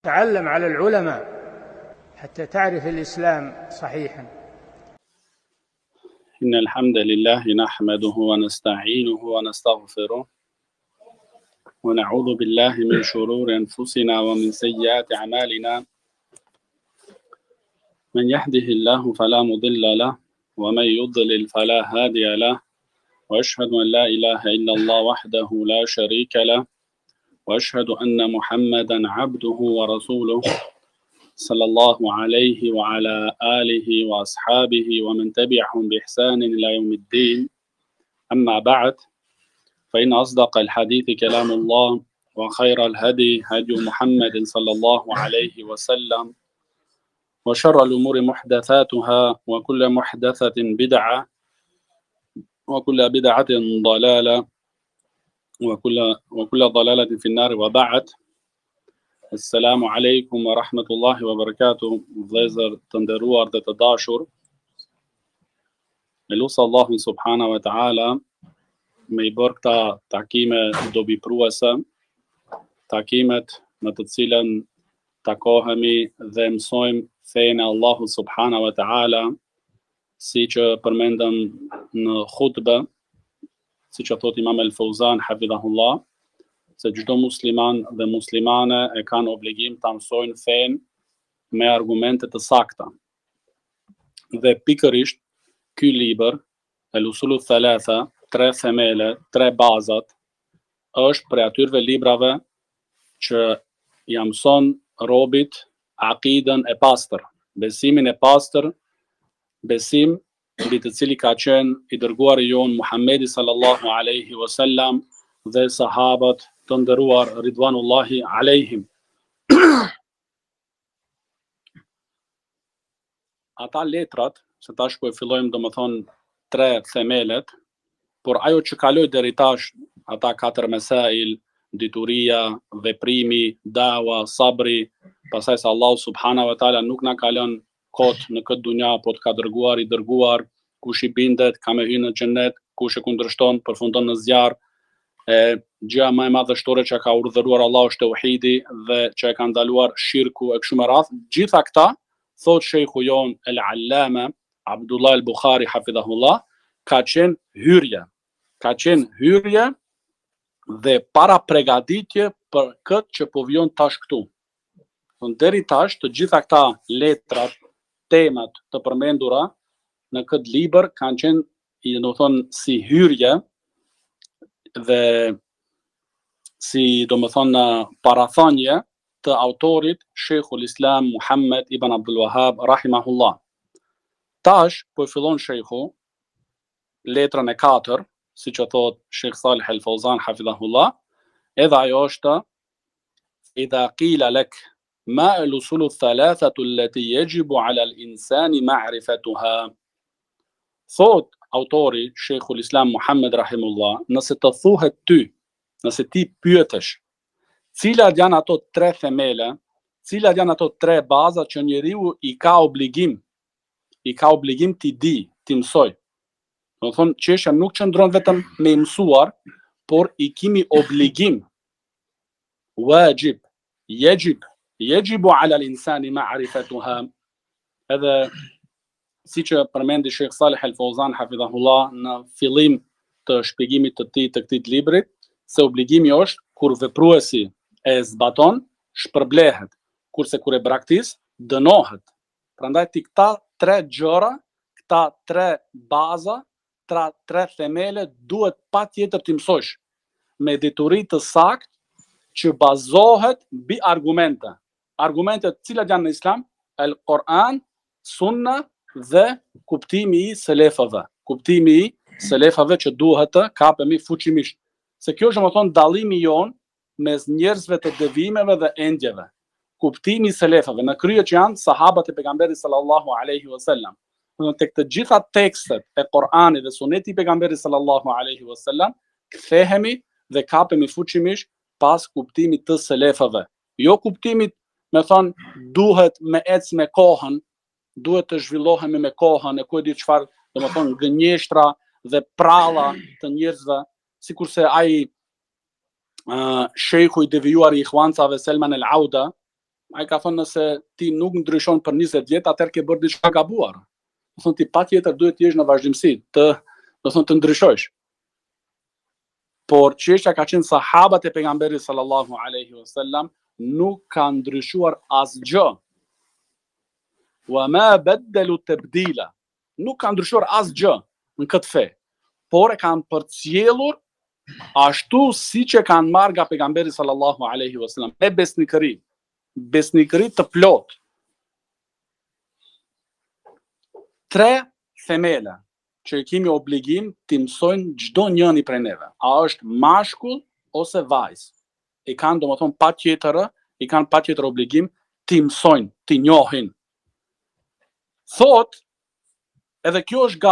تعلم على العلماء حتى تعرف الإسلام صحيحا. إن الحمد لله نحمده ونستعينه ونستغفره ونعوذ بالله من شرور أنفسنا ومن سيئات أعمالنا. من يهده الله فلا مضل له ومن يضلل فلا هادي له، وأشهد أن لا إله إلا الله وحده لا شريك له، وأشهد أن محمدا عبده ورسوله صلى الله عليه وعلى آله وأصحابه ومن تبعهم بإحسان إلى يوم الدين. أما بعد، فإن أصدق الحديث كلام الله، وخير الهدي هدي محمد صلى الله عليه وسلم، وشر الأمور محدثاتها، وكل محدثة بدعة، وكل بدعة ضلالة، وكل ضلالة في النار. وبعد. Assalamu alaikum wa rahmatullahi wa barakatuh. Vëllezër të nderuar dhe të dashur, me lutë Allahun subhanahu wa taala me I bërë këta takime dobipruese, takimet në të cilën takohemi dhe mësojmë fenë e Allahut subhanahu wa taala, si që përmendëm në khutbë, si që thot Imam El-Fauzan hafidhahullah, se çdo musliman dhe muslimane e kanë obligim ta mësojnë fenë me argumente të sakta. Dhe pikërisht ky libër, El-Usulu Thalatha, 3 themele, 3 bazat, është prej atyre librave që ja mëson robit akiden e pastër, besimin e pastër, besim mbi të cili ka qenë I dërguari jon Muhamedi sallallahu alaihi wasallam dhe sahabët të nderuar ridwanullahi alejhim. Ata letrat, se tash po e fillojmë domethënë 3 themelet, por ajo që kaloi deri tash, ata 4 mesail, dituria, veprimi, dawa, sabri, pastaj se Allahu subhanahu wa taala nuk na ka lënë kot në këtë dunja, po të ka dërguar I dërguar, kush I bindet ka me hyrë në xhenet, kush e kundërshton përfundon në zjarr. Gjëja më e madhështore që ka urdhëruar Allahu është tauhidi dhe që e ka ndaluar shirku e kështu me radhë. Gjitha këta, thot shejhu jon El-Allama Abdullah El-Bukhari hafidhahullah, ka qenë hyrje dhe para pregaditje për këtë që po vjen tash këtu. Deri tash të gjitha këta letrat, temat të përmendura në këtë libër kanë qenë, domethënë, si hyrje dhe si domethënë parathonje të autorit Sheikhul Islam Muhammad ibn Abdul Wahhab rahimahullah. Tash po e fillon shejhu letrën e 4, siç e thot Sheikh Salih Al-Fauzan hafidhahullah, edhe ajo është idha qila lak ma al-usul ath-thalathatu allati yajibu 'ala al-insani ma'rifatuha. Thot autori Sheikhul Islam Muhammad rahimullah, nëse të thuhet ty, nëse ti pyetesh, cilat janë ato 3 themele, cilat janë ato 3 baza që njeriu I ka obligim t'i di, t'i mësoj. Do të thonë, çështja nuk qëndron vetëm me mësuar, por I kemi obligim. Wajib, yajibu 'ala al-insani ma'rifatuha. Edhe si që përmendi Sheikh Salih Al-Fauzan hafidhahullah në fillim të shpjegimit të tij të këtij librit, se obligimi është kur vepruesi e zbaton, shpërblehet, kurse kur e braktis, dënohet. Prandaj ti këta 3 gjëra, këta 3 baza, 3 themele duhet patjetër ti mësosh me dituri të saktë që bazohet mbi argumente. Argumentet cilat janë në Islam, El-Quran, Sunna dhe kuptimi I selefave që duhet të kapemi fuqimisht. Se kjo është domethënë dallimi jon mes njerëzve të devimeve dhe endjeve. Kuptimi I selefave në krye që janë sahabët e pejgamberit sallallahu alaihi wasallam. Tek të gjitha tekstet e Kur'anit dhe Sunetit I pejgamberit sallallahu alaihi wasallam kthehemi dhe kapemi fuqimisht pas kuptimit të selefave. Jo kuptimit, me thon, duhet me ec me kohën, duhet të zhvillohemi me kohën, e ku e di çfarë, domethënë gënjeshtra dhe pralla të njerëzve, sikurse ai shejku I devijuar I Ikhwancave Selman El Auda, ai ka thënë nëse ti nuk ndryshon për 20 vjet, atëherë ke bërë diçka gabuar. Do thonë ti patjetër duhet të jesh në vazhdimsi, të ndryshosh. Por çështja ka qenë sahabët e pejgamberit sallallahu alaihi wasallam nuk kanë ndryshuar asgjë. Wa ma baddalu tabdila. Nuk kanë ndryshuar asgjë në këtë fe, por e kanë përcjellur ashtu siç e kanë marrë nga pejgamberi sallallahu alaihi wasallam, me besnikëri të plot. 3 themele që i kemi obligim t'i mësojnë çdo njëri prej neve. A është mashkull ose vajzë. I kanë domethënë patjetër obligim t'i mësojnë, t'i njohin. Thot, edhe kjo është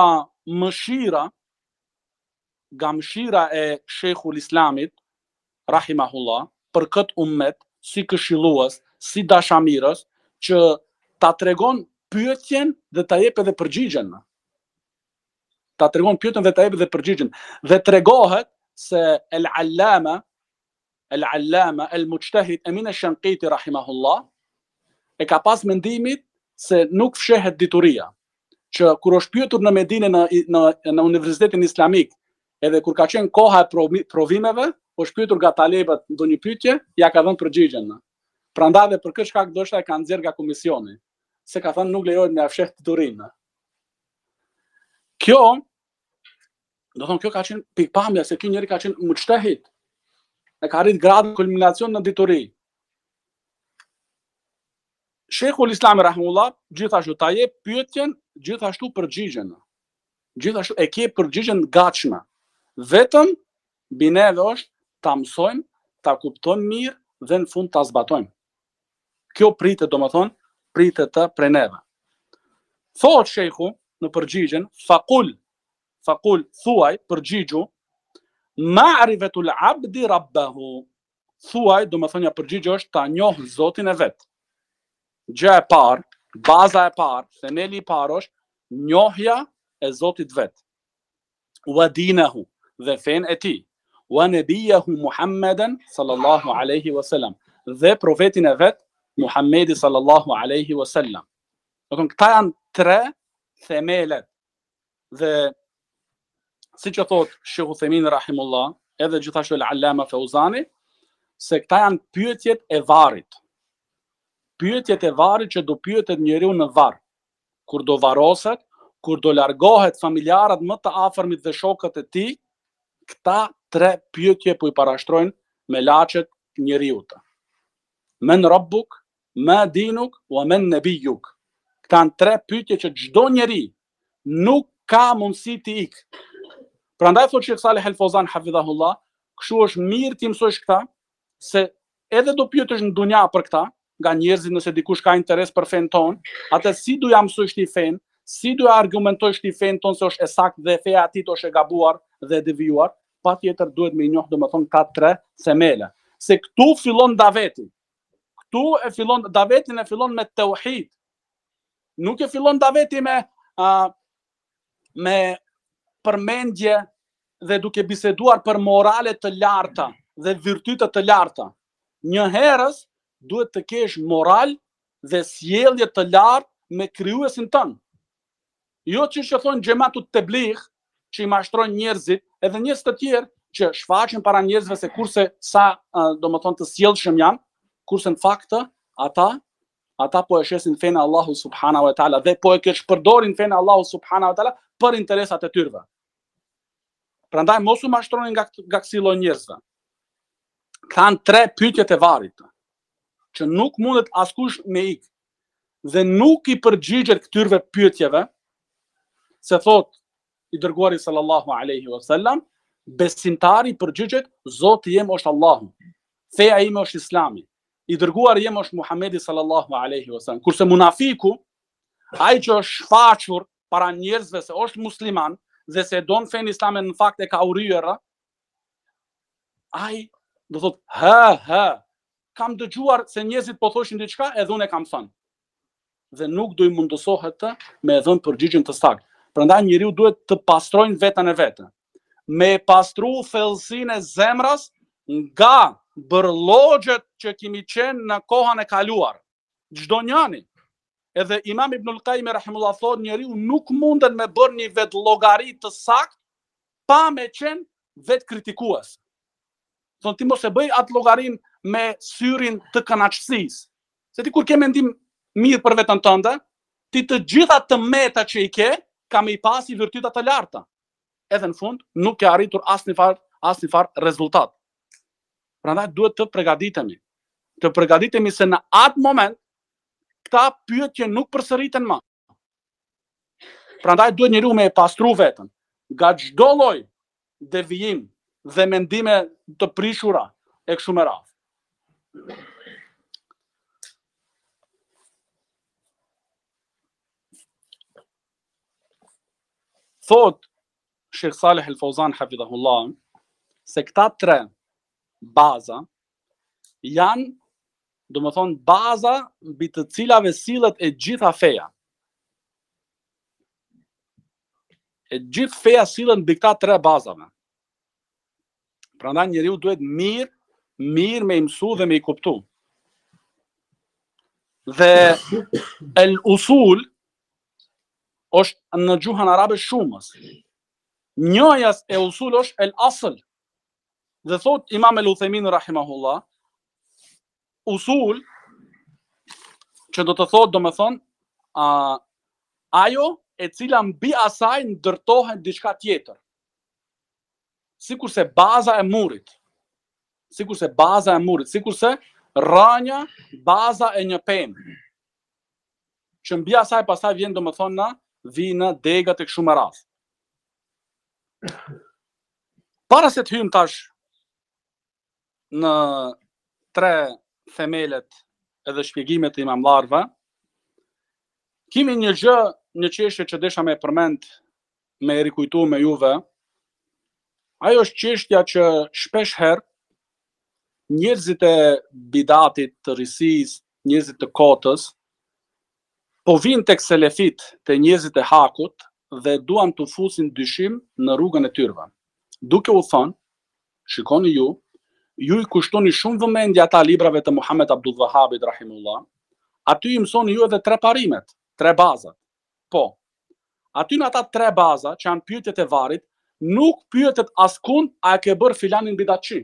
nga mëshira e Sheikhul Islamit, rahimahullah, për këtë ummet, si këshillues, si dashamirës, që ta tregon pyetjen dhe ta jep edhe përgjigjen. Dhe tregohet se el-allama, el-mujtahid Emin al-Shanqiti rahimahullah, e ka pas mendimit se nuk fshehet dituria. Që kur është pyetur në Medinë në Universitetin Islamik, edhe kur ka qenë koha e provimeve, është pyetur nga talebët ndonjë pyetje, ja ka dhënë përgjigjen. Prandaj dhe për këtë shkak ndoshta e kanë nxjerr nga komisioni, se ka thënë nuk lejohet me fsheh diturinë. Kjo ka qenë pikpamja se ky njeri ka qenë mujtahid. E ka arrit gradin kulminacion në dituri. Sheikhul Islam rahimullah gjithashtu ta jep pyetjen, gjithashtu përgjigjen. Gjithashtu e ke përgjigjen gatshme. Vetëm mbi neve është ta mësojmë, ta kuptojmë mirë dhe në fund ta zbatojmë. Kjo pritet të prej neve. Thot shejhu në përgjigjen, faqul thuaj, përgjigju, ma'rifatul abdi rabbahu. Thuaj, domethënia përgjigje është ta njohë Zotin e vet. Gjë e parë, baza e parë, themeli i parë është njohja e Zotit vet. Wa dinahu, dhe fen e tij. Wa nabiyahu Muhammeden sallallahu alaihi wasallam, dhe profetin e vet Muhammedi sallallahu alaihi wasallam. Këta janë 3 themelet. Dhe siç e thot Sheikh Uthaymin rahimullah, edhe gjithashtu el-Allama Fauzani, se këta janë pyetjet e varrit. Pyetjet e varrit që do pyetet njeriu në varr. Kur do varroset, kur do largohet familjarët më të afërmit dhe shokët e tij, këta 3 pyetje po i parashtrojnë me laçet njeriu. Men rabbuk, ma dinuk, wa men nabiyyuk. Këta janë 3 pyetje që çdo njeri nuk ka mundësi t'i ik. Prandaj thot Sheikh Saleh El-Fauzan hafidhahullah, kështu është mirë ti mësosh këta, se edhe do pyetesh në dunja për këta, nga njerëzit nëse dikush ka interes për fen ton, atë si do ja mësosh ti fen, si do ja argumentosh ti fen ton se është e saktë dhe feja atit është e gabuar dhe e devijuar, patjetër duhet me i njoh domethënë këta 3 themele. Se këtu fillon daveti. Davetin e fillon me tauhid. Nuk e fillon daveti me përmendje dhe duke biseduar për morale të larta dhe virtyte të larta. Një herës duhet të kesh moral dhe sjellje të lartë me krijuesin tënd. Jo që thonë xhamatu tebligh, që i mashtrojnë njerëzit, edhe njerëz të tjerë që shfaqen para njerëzve se kurse sa domethënë të sjellshëm janë, kurse në fakt ata po e shesin fenë Allahu subhanahu wa taala dhe po e përdorin fenë Allahu subhanahu wa taala për interesat e tyre. Prandaj mos u mashtroni nga kësi lloj njerëzve. Kanë 3 pyetjet e varrit që nuk mundet askush me ik dhe nuk i përgjigjet këtyre pyetjeve, se thot i dërguari sallallahu alaihi wasallam, besimtari përgjigjet Zoti jem është Allahu, feja ime është Islami, i dërguari jem është Muhamedi sallallahu alaihi wasallam. Kurse munafiku, ai që është shfaqur para njerëzve se është musliman dhe se don fenë islame në fakt e ka urryer, ai do thot kam dëgjuar se njerëzit po thoshin diçka edhe unë e kam thënë. Dhe nuk do i mundësohet me dhënë përgjigjen të saktë. Prandaj njeriu duhet të pastrojnë veten e vet. Me pastru thellësinë e zemrës nga bërllogjet që kemi qenë në kohën e kaluar. çdo njani. Edhe Imam Ibnul Qayyim rahimullah thotë njeriu nuk mundet me bërë një vet llogari të saktë pa me qenë vet kritikues. Thonë ti mos e bëj atë llogarin me syrin të kënaqësisë. Se ti kur ke mendim mirë për veten tënde, ti të gjitha të meta që i ke, ka me i pasi virtyta të larta. Edhe në fund nuk ke arritur asnjëfar rezultat. Prandaj duhet të përgatitemi. Të përgatitemi se në atë moment këta pyetje nuk përsëriten më. Prandaj duhet njeriu me e pastru veten nga çdo lloj devijim dhe mendime të prishura e kështu me radhë. Thot Sheikh Saleh El Fauzan hafidhahullah se këta 3 baza janë, do më thonë, baza mbi të cilave sillet e gjitha feja. E gjithë feja sillen mbi këta 3 bazave. Prandaj njeriu duhet mirë me i mësu dhe me i kuptu. Dhe el usul është në gjuhën arabe shumës. Njëjas e usul është el asl. Dhe thot Imam el Uthaymin rahimahullah, usul që do të thot, do me thonë, ajo e cila mbi asaj ndërtohet diçka tjetër. Sikurse baza e murit, sikurse rrënja, baza e një pemë. Që mbi asaj pastaj vjen, do me thonë, vinë degat e kështu me radhë. Para se të hyjmë tash në 3 themelet edhe shpjegimet e imamlarve, kemi një çështje që desha me përmend, me rikujtu me juve. Ajo është çështja që shpesh herë njerëzit e bidatit, të risisë, njerëzit të kotës, po vinë tek selefit, te njerëzit e hakut, dhe duan të fusin dyshim në rrugën e tyre. Duke u thënë, shikoni ju i kushtoni shumë vëmendje ata librave të Muhammed Abdul Wahhabit rahimullah, aty i mësoni ju edhe 3 parimet, 3 bazat. Po, aty në ata 3 baza që janë pyetjet e varrit, nuk pyetet askund a e ke bërë filanin bidatçi.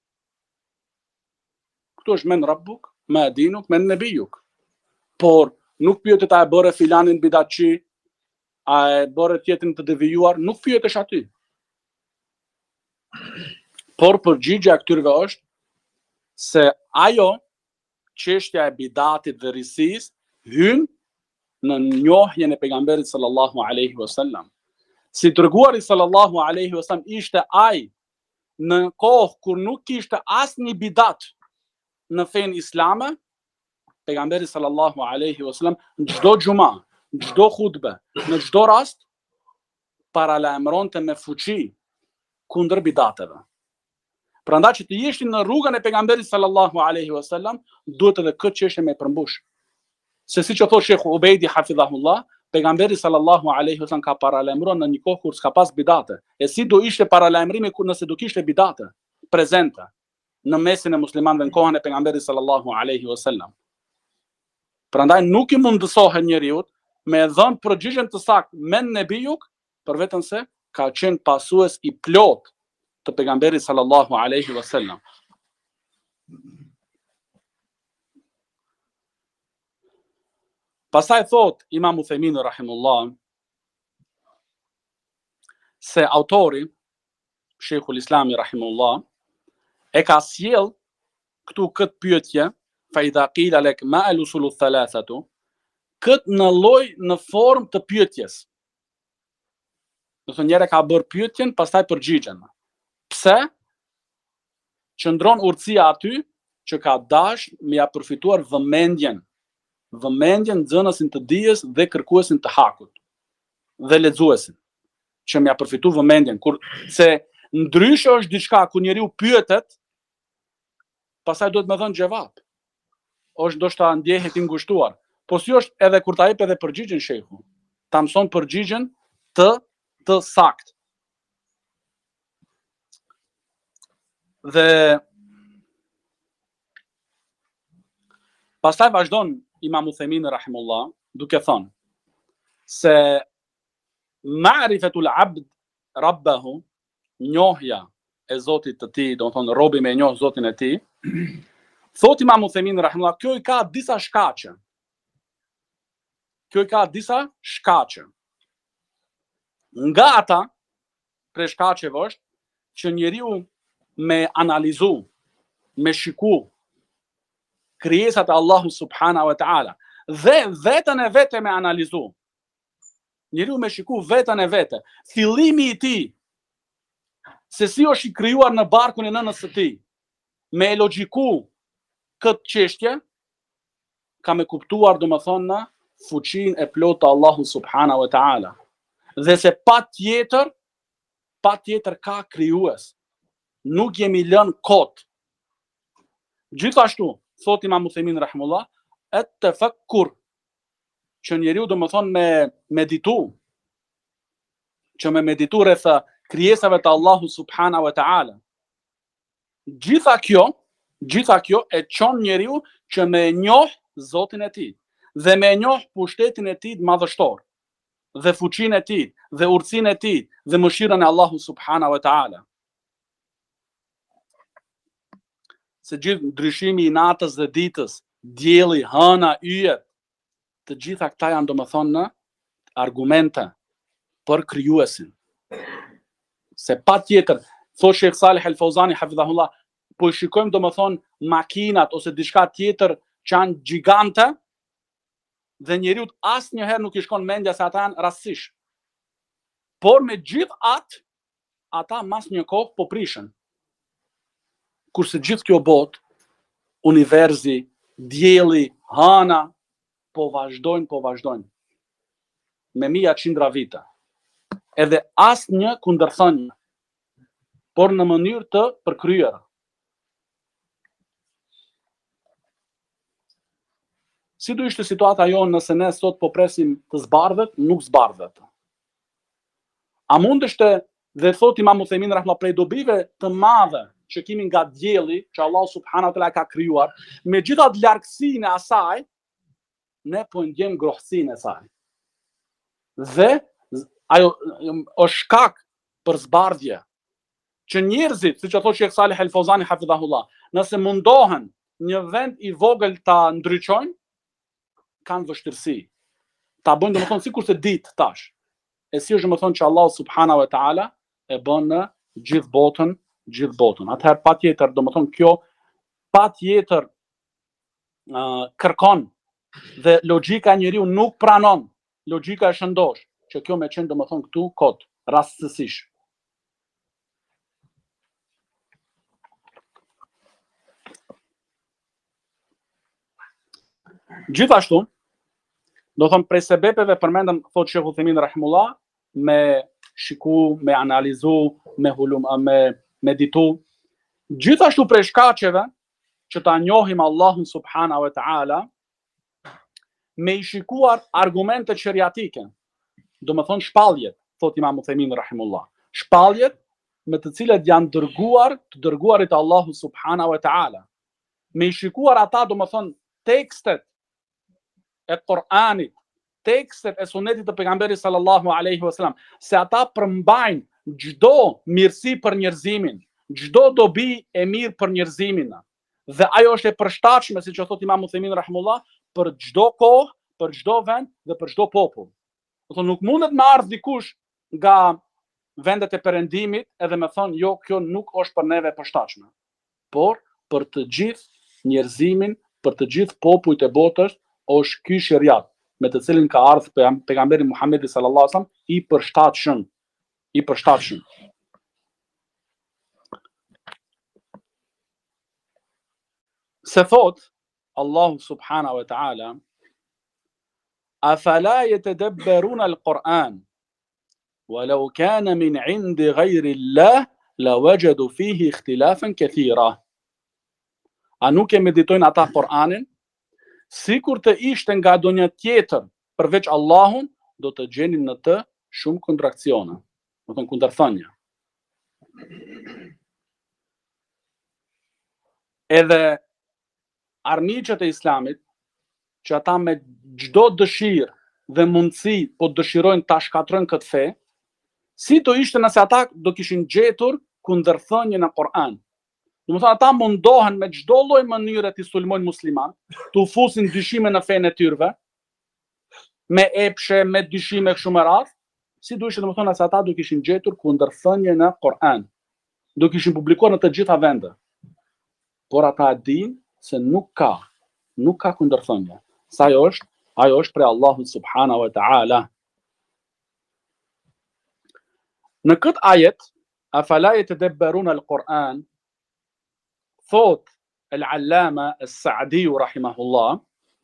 Këtu është men rabbuk, ma dinuk, men nebijuk. Por nuk pyetet a e bërë filanin bidatçi, a e bërë tjetrin të devijuar, nuk pyetesh aty. Por përgjigjja e këtyre është se ajo çështja e bidatit dhe risisë hyn në njohjen e pejgamberit sallallahu alaihi wasallam. Si dërguari sallallahu alaihi wasallam ishte ai në kohë kur nuk kishte asnjë bidat në fen islame, pejgamberi sallallahu alaihi wasallam në çdo xhuma, në çdo hutbe, në çdo rast paralajmëronte me fuqi kundër bidateve. Prandaj që të jesh në rrugën e pejgamberit sallallahu alaihi wasallam, duhet edhe këtë çështje me përmbush. Se siç e thotë Sheikhu Ubejdi hafidhahullah, pejgamberi sallallahu alaihi wasallam ka paralajmëruar në një kohë kur s'ka pas bidate. E si do ishte paralajmërimi nëse do kishte bidate prezente në mesin e muslimanëve në kohën e pejgamberit sallallahu alaihi wasallam. Prandaj nuk i mundësohet njeriu me dhënë përgjigjen të saktë men nebijuk, për vetëm se ka qenë pasues i plot të pejgamberit sallallahu alaihi wasallam. Pastaj thot Imam Uthaymin rahimullah se autori Sheikhul Islami rahimullah e ka sjell këtu këtë pyetje, fa idha qila lak ma al-usul ath-thalathatu, këtë në lloj në formë të pyetjes. Do të njëra ka bërë pyetjen, pastaj përgjigjen. Pse? Qëndron urtësia aty që ka dash me ja përfituar vëmendjen nxënësin të dijes dhe kërkuesin të hakut dhe lexuesin, që më ja përfitu vëmendjen, se ndryshe është diçka ku njeriu pyetet, pastaj duhet më dhënë xhevap. Është ndoshta ndjehet i ngushtuar, po si është edhe kur ta jep edhe përgjigjen shehu, ta mëson përgjigjen të saktë. Dhe pastaj vazhdon Imam Uthaymin rahimullah, duke thënë se ma'rifatul abd rabbahu, njohja e Zotit të tij, do të thonë robi me njoh Zotin e tij, thot Imam Uthaymin rahimullah, kjo i ka disa shkaqe. Kjo i ka disa shkaqe. Nga ata, prej shkaqeve është që njeriu me analizu, me shiku krijesat e Allahut subhanahu wa taala dhe vetën e vete me analizu. Njeriu me shiku vetën e vete, fillimi i tij, se si është i krijuar në barkun e nënës së tij, me logjiku këtë çështje, ka me kuptuar domethënë fuqinë e plotë të Allahut subhanahu wa taala. Dhe se patjetër ka krijues. Nuk jemi lënë kot. Gjithashtu, thot Imam Uthaymin rahimullah, at-tafakkur, që njeriu domethënë me meditu, që me meditu rreth krijesave të Allahut subhanahu wa taala. Gjitha kjo e çon njeriu që me njoh Zotin e tij dhe me njoh pushtetin e tij madhështor dhe fuqinë e tij dhe urtësinë e tij dhe mëshirën e Allahut subhanahu wa taala. Se gjithë ndryshimi i natës dhe ditës, dielli, hëna, yjet, të gjitha këta janë domethënë argumente për krijuesin. Se patjetër, thot Sheikh Salih Al Fawzani hafidhahullah, po shikojmë domethënë makinat ose diçka tjetër që janë gjigante dhe njeriu asnjëherë nuk i shkon mendja se ata janë rastësisht. Por me gjithë ata mas një kohë po prishen. Kurse gjithë kjo botë, universi, dielli, hëna, po vazhdojnë. Me mija qindra vite. Edhe asnjë kundërthënie, por në mënyrë të përkryer. Si do ishte situata jonë nëse ne sot po presim të zbardhet, nuk zbardhet? A mundeshte, dhe thot Imam Uthaymin rahimahullah, prej dobive të madhe që kemi nga dielli, që Allah subhanahu wa taala ka krijuar, me gjithatë largësinë e asaj, ne po ndjejmë grohtësinë e saj. Dhe ajo është shkak për zbardhje. Që njerëzit, siç e thotë Sheikh Salih Al Fawzani hafidhahullah, nëse mundohen një vend i vogël ta ndriçojnë, kanë vështirësi. Ta bëjnë domethënë sikurse ditë tash. E si është domethënë që Allah subhanahu wa taala e bën në gjithë botën. Atëherë patjetër domethënë kjo patjetër kërkon dhe logjika e njeriu nuk pranon, logjika e shëndosh, që kjo me qenë domethënë këtu kot, rastësisht. Gjithashtu, do thëmë prej sebepeve përmendëm, thot Sheikh Uthaymin rahimullah, me shiku, me analizu, me meditu. Gjithashtu prej shkaqeve që ta njohim Allahun subhanahu wa taala, me i shikuar argumente sheriatike. Do më thonë shpalljet, thot Imam Uthaymin rahimullah. Shpalljet me të cilat janë të dërguarit Allahu subhanahu wa taala. Me i shikuar ata, do më thonë tekstet e Kur'anit, tekstet e sunetit të pejgamberit sallallahu alaihi wasallam, se ata përmbajnë çdo mirësi për njerëzimin, çdo dobi e mirë për njerëzimin. Dhe ajo është e përshtatshme, siç e thot Imam Uthaymin rahimullah, për çdo kohë, për çdo vend dhe për çdo popull. Do thonë nuk mundet me ardh dikush nga vendet e perëndimit edhe me thonë jo, kjo nuk është për neve përshtatshme. Por për të gjithë njerëzimin, për të gjithë popujt e botës, është ky sheriat me të cilin ka ardhur pejgamberi Muhamedi sallallahu alaihi wasallam i përshtatshëm. Se thot Allahu subhanahu wa ta'ala, afala yatadabbaruna al-Qur'an walau kana min 'indi ghayri Allah lawajadu fihi ikhtilafan kathira. A nuk e meditojnë ata Kur'anin? Sikur të ishte nga donjë tjetër përveç Allahun, do të gjenin në të shumë kontraksione, do të thonë kundërthënie. Edhe armiqët e Islamit që ata me çdo dëshirë dhe mundësi po dëshirojnë ta shkatrojnë këtë fe, si do ishte nëse ata do kishin gjetur kundërthënien në Kur'an. Domethënë ata mundohen me çdo lloj mënyre të sulmojnë musliman, të fusin dyshime në fenë e tyre, me epshe, me dyshime kështu me radhë, si do ishte domethënë se ata do kishin gjetur kundërthënie në Kur'an. Do kishin publikuar në të gjitha vendet. Por ata dinë se nuk ka kundërthënie. Sa ajo është prej Allahut subhanahu wa ta'ala. Në këtë ajet, afala yatadabbaruna al-Qur'an, thot al-Allama as-Sa'di rahimahullah,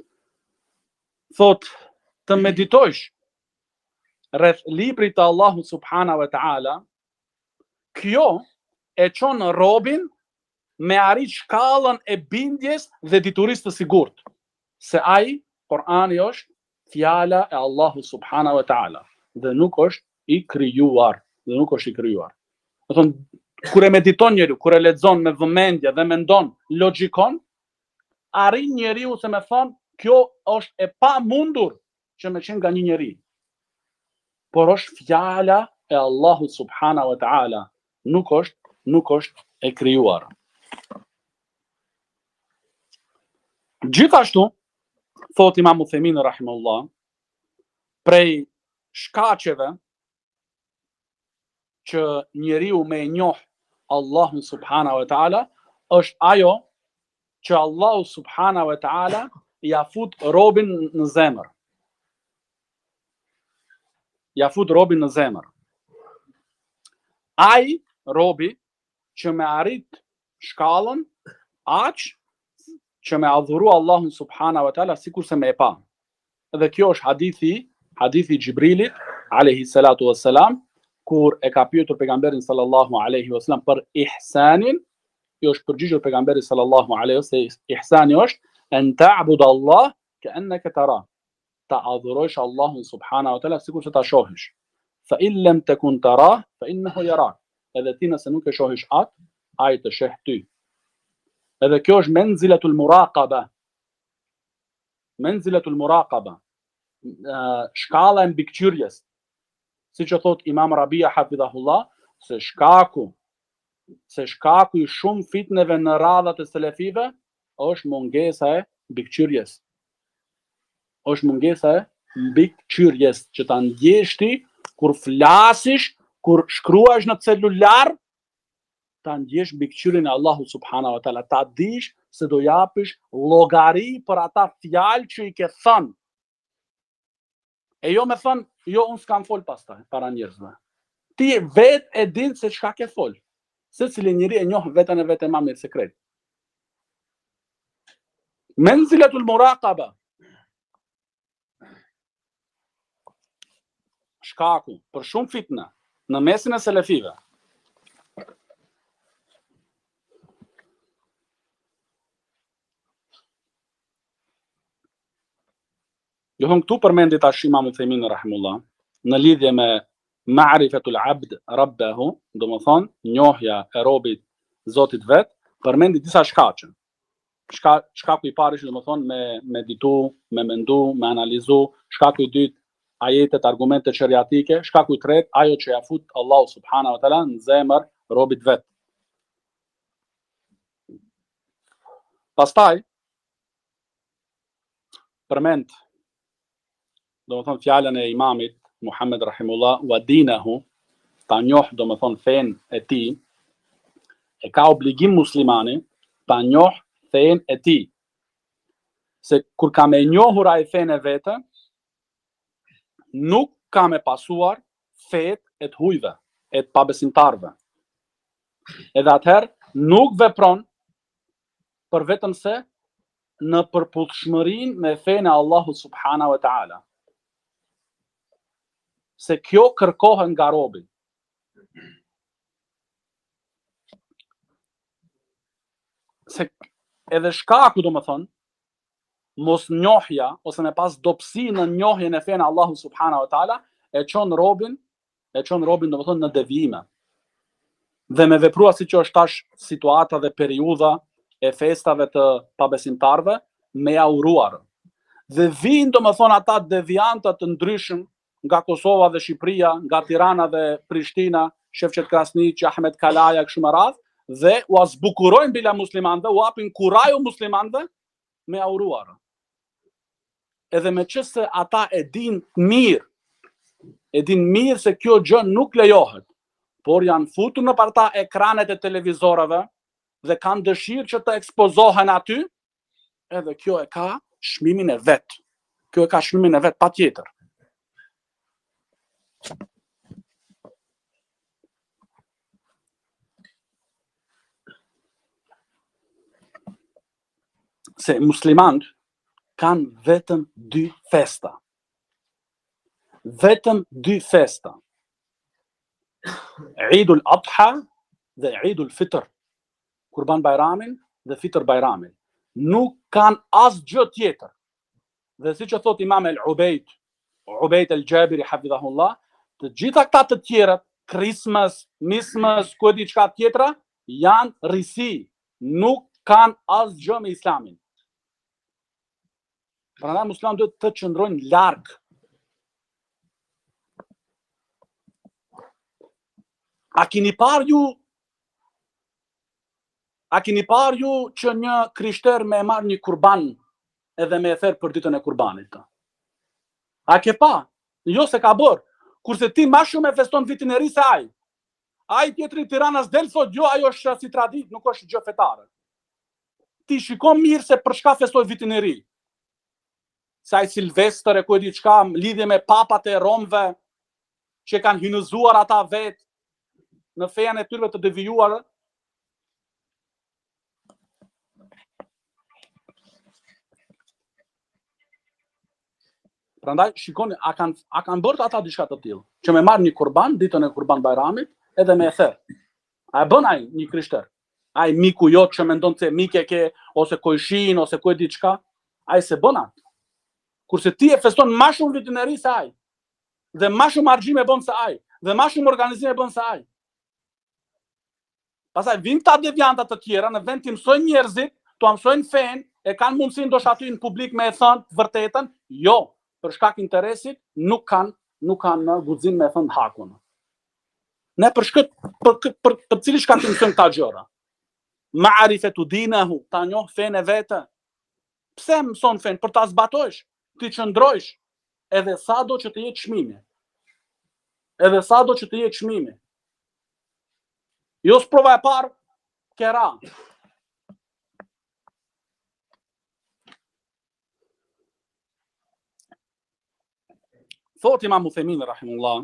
thot të meditojsh rreth librit të Allahut subhanahu wa ta'ala, kjo e çon robin me arrit shkallën e bindjes dhe diturisë të sigurt, se ai Kur'ani është fjala e Allahut subhanahu wa ta'ala dhe nuk është i krijuar, Do thonë, kur e mediton njeriu, kur e lexon me vëmendje dhe mendon logjikon, arrin njeriu se me thon, kjo është e pamundur që me qenë nga një njeri. Por është fjala e Allahut subhanahu wa ta'ala, nuk është e krijuar. Gjithashtu, thot Imam Uthaymin rahimahullah, prej shkaqeve që njeriu me e njoh Allahun subhanahu wa ta'ala, është ajo që Allahu subhanahu wa ta'ala ja fut robin në zemër. Ai robi që me arrit shkallën aq që me adhuru Allahun subhanahu wa ta'ala sikur se me e pa. Dhe kjo është hadithi Gjibrilit alayhi salatu wassalam, kur e ka pyetur pejgamberin sallallahu alaihi wasallam për ihsanin, jo është përgjigjur pejgamberi sallallahu alaihi wasallam se ihsani është an ta'bud Allah ka'annaka tara. Ta adhurosh Allahun subhanahu wa ta'ala sikur se ta shohësh. Fa in lam takun tara fa innahu yarak. Edhe ti nëse nuk e shohësh atë, ai të sheh ty. Edhe kjo është menzilatul muraqaba. Shkalla e mbikëqyrjes. Siç e thot Imam Rabia hafidhahullah, se shkaku i shumë fitneve në radhat e selefive është mungesa e mbikëqyrjes. Që ta ndjesh ti kur flasish, kur shkruash në celular, ta ndjesh mbikëqyrjen e Allahut subhanahu wa ta'ala, ta dish se do japësh llogari për ata fjalë që i ke thënë. E jo me thënë, jo unë s'kam fol pastaj para njerëzve. Ti vetë e din se çka ke fol. Secili njeri e njoh veten e vetë më mirë sekret. Menzilatul muraqaba. Shkaku për shumë fitna në mesin e selefive. Jo hon këtu përmendit tash Imam Uthaymin rahimullah në lidhje me ma'rifatul abd rabbahu, domethënë njohja e robit Zotit vet, përmendi disa shkaqe. Shkaku i parë është domethënë me meditu, me mendu, me analizu, shkaku i dytë ajetet, argumente shariatike, shkaku i tretë ajo që ja fut Allahu subhanahu wa ta'ala në zemër robit vet. Pastaj përmend domethënë fjalën e imamit Muhammed rahimullah wa dinahu, ta njoh domethënë fen e tij, e ka obligim muslimani ta njoh fen e tij. Se kur ka me njohur ai fen e vete, nuk ka me pasuar fet e të hujve, e të pabesimtarve. Edhe atëherë nuk vepron për vetëm se në përputhshmërinë me fen e Allahut subhanahu wa ta'ala. Se kjo kërkohet nga robi. Se edhe shkaku domethënë mos njohja ose me pas dobësi në njohjen e fenë Allahu subhanahu wa ta'ala e çon robin domethënë në devijime. Dhe me veprua siç është tash situata dhe periudha e festave të pabesimtarve me ja uruar. Dhe vinë domethënë ata deviantët të ndryshëm nga Kosova dhe Shqipëria, nga Tirana dhe Prishtina, Shefqet Krasniqi, Ahmet Kalaja, kështu me radhë, dhe u zbukurojnë bila muslimanëve, u hapin kuraju muslimanëve me auruar. Edhe me që se ata e din mirë se kjo gjë nuk lejohet, por janë futur në parta ekranet e televizorëve dhe kanë dëshirë që të ekspozohen aty, edhe kjo e ka shmimin e vet. Kjo e ka shmimin e vet patjetër. Se muslimanët kanë vetëm 2 festa. Vetëm 2 festa. Eidul Adha dhe Eidul Fitr. Kurban Bajramin dhe Fitr Bajramin. Nuk kanë asgjë tjetër. Dhe siç e thot Imam Ubejd el-Jabiri hafidhahullah, të gjitha këta të tjerët, Christmas, Mismas, ku e di çka tjetra, janë risi. Nuk kanë asgjë me Islamin. Prandaj muslimanët duhet të qëndrojnë larg. A keni parë ju që një krishter me marr një kurban edhe me e therr për ditën e kurbanit? A ke pa? Jo se ka bërë. Kurse ti ma shumë e feston vitin e ri se ai. Ai tjetri Tiranës del thot, jo, ajo është si tradit, nuk është gjë fetare. Ti shikon mirë se për çka festoj vitin e ri. Se ai Silvestër e ku e di çka, lidhje me papat e Romëve që kanë hynëzuar ata vetë në fejan e tyre të devijuar. Prandaj shikoni, a kanë bërë ata diçka të tillë, që me marr një kurban ditën e Kurban Bajramit edhe me e therr. A e bën ai një krishter? Ai miku jot që mendon se mik e ke ose kojshin ose ku e di çka, ai se bën atë. Kurse ti e feston më shumë vitin e ri se ai. Dhe më shumë argjime bën se ai, dhe më shumë organizime bën se ai. Pastaj vin këta devianta të tjera në vend të mësojnë njerëzit, të mësojnë fen, e kanë mundësinë ndoshta aty në publik me e thënë vërtetën, jo, për shkak interesit nuk kanë guxim me thënë hakun. Ne për cili shkak të mësojnë këta gjëra? Ma'rifatu dinahu, ta njoh fen e vetë. Pse mëson fen? Për ta zbatojsh, ti qëndrojsh, edhe sado që të jetë çmimi. Edhe sado që të jetë çmimi. Jo sprova e parë, kera. Thot Imam Uthejmin rahimullah,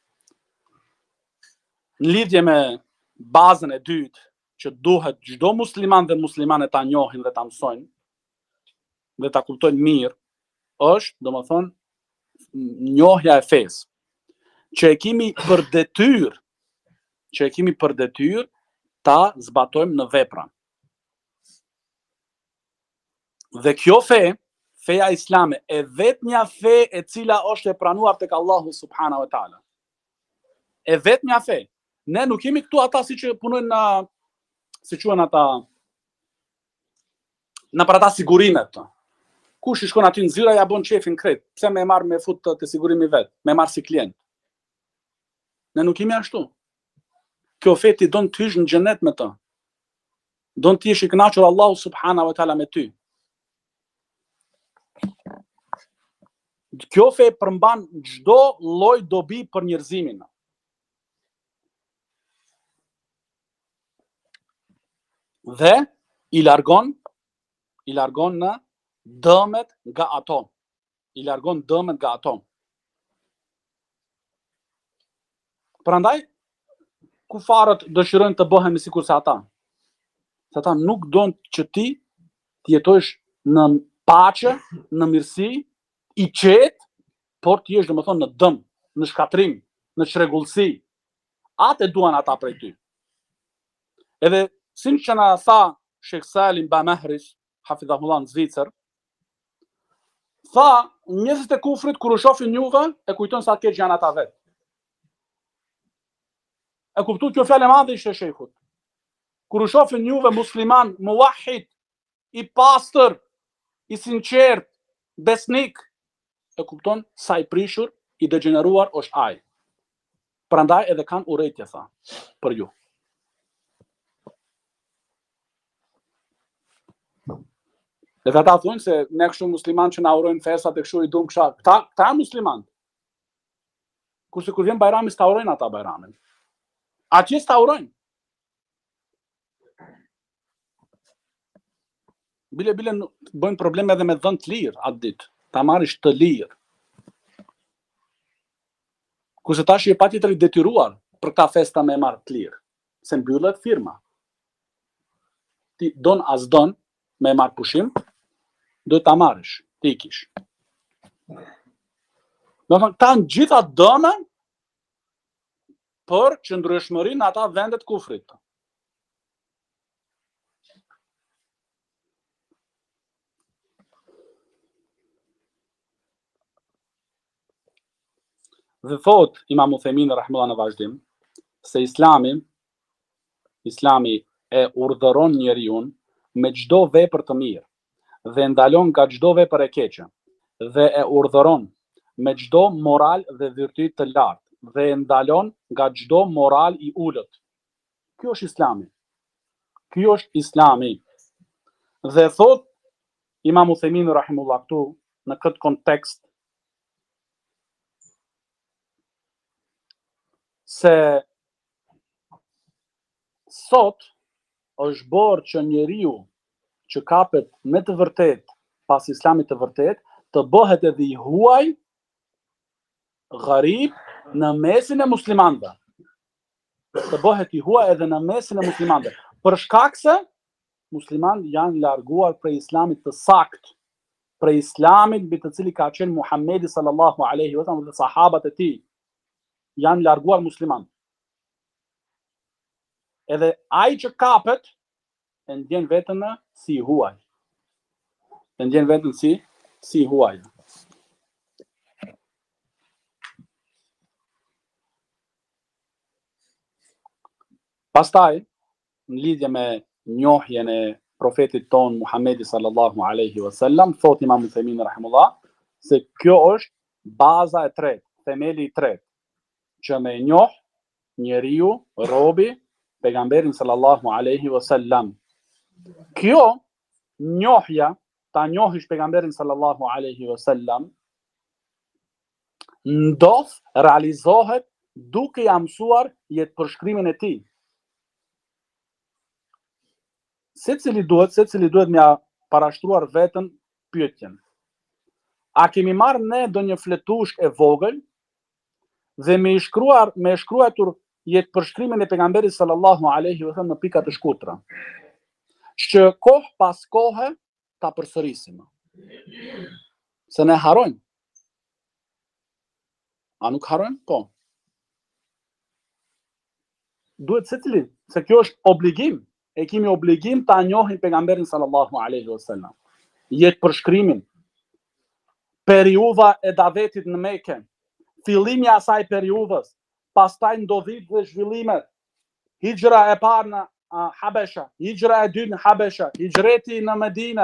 në lidhje me bazën e dytë, që duhet çdo musliman dhe muslimane ta njohin dhe ta mësojnë, dhe ta kuptojnë mirë, është, domethënë, njohja e fesë, që e kemi për detyrë ta zbatojmë në vepra. Dhe kjo feja islame, e vetmja fe e cila është e pranuar tek Allahu subhanahu wa taala. E vetmja fe. Ne nuk kemi këtu ata si që punojnë në, si quhen ata, në për ata sigurimet. Kush i shkon aty në zyra ja bën çefin kret. Pse më marr me fut të sigurimi vet, më marr si klient. Ne nuk kemi ashtu. Kjo fe ti don të hysh në xhenet me të. Don të jesh i kënaqur Allahu subhanahu wa taala me ty. Kjo fe përmban çdo lloj dobi për njerëzimin. Dhe i largon në dëmet nga ato. I largon dëmet nga ato. Prandaj, kufarët dëshirojnë të bëhen sikur se ata. Se ata nuk don që ti të jetojsh në paqe, në mirësi, i qetë, por ti jesh domethënë në dëm, në shkatrim, në çrregullsi. Atë duan ata prej ty. Edhe si që na tha Sheikh Salim Bamahris, hafidhahullah në Zvicër, tha, njerëzit e kufrit kur u shohin juve, e kujtojnë sa keq janë ata vetë. E kuptuat kjo fjalë e madhe ishte shejkhut. Kur u shohin juve musliman, muwahhid, i pastër, i sinqert, besnik e kupton sa i prishur, i degeneruar është ai. Prandaj edhe kanë urrëtie tha për ju. Dhe ata thonë se ne kështu musliman që na urojnë festat e kështu i duam kësha. Këta musliman. Kurse kur vjen Bajrami s'ta urojnë ata Bajramin. Atje s'ta urojnë. Bile bëjnë probleme edhe me dhënë të lirë atë ditë. Ta marrish të lirë. Kurse tash je patjetër i detyruar për këta festa me marrë të lirë. Se mbyllet firma. Ti don as don me marrë pushim, duhet ta marrësh, ti ikish. Do të thonë, ta në gjitha dëme për qëndrueshmërinë në ata vendet kufrit. Dhe thot Imam Uthejmin rahimullah në vazhdim, se Islami e urdhëron njeriu me çdo vepër të mirë dhe ndalon nga çdo vepër e keqe dhe e urdhëron me çdo moral dhe virtyt të lartë dhe e ndalon nga çdo moral i ulët. Ky është Islami. Ky është Islami. Dhe thot Imam Uthejmin rahimullah këtu në këtë kontekst se sot është bërë që njeriu që kapet me të vërtet pas Islamit të vërtet të bëhet edhe i huaj gharib në mesin e muslimanëve. Të bëhet i huaj edhe në mesin e muslimanëve. Për shkak se muslimanët janë larguar prej Islamit të sakt, prej Islamit mbi të cili ka qenë Muhamedi sallallahu alaihi wasallam dhe sahabat e tij. Janë larguar musliman. Edhe ai që kapet e ndjen veten si huaj. E ndjen veten si huaj. Pastaj, në lidhje me njohjen e profetit ton Muhamedi sallallahu alaihi wasallam, thot Imam Uthejmin rahimullah, se kjo është baza e tretë, themeli i tretë, që me njoh njeriu, robi, pejgamberin sallallahu alaihi wasallam. Kjo njohja, ta njohish pejgamberin sallallahu alaihi wasallam, ndodh, realizohet duke ja mësuar jetë përshkrimin e tij. Secili duhet m'ja parashtruar veten pyetjen. A kemi marrë ne ndonjë fletushk e vogël dhe me shkruar jetë përshkrimin e pejgamberit sallallahu alaihi wasallam në pika të shkurtra, që kohë pas kohe ta përsërisim. Se ne harojmë. A nuk harojmë? Po. Duhet secili, se kjo është obligim. E kemi obligim ta njohim pejgamberin sallallahu alaihi wasallam. Jetë përshkrimin, periudha e davetit në Mekë, fillimi i asaj periudhës, pastaj ndodhit dhe zhvillimet, hijra e parë në Habesha, hijra e dytë në Habesha, hijreti në Medinë,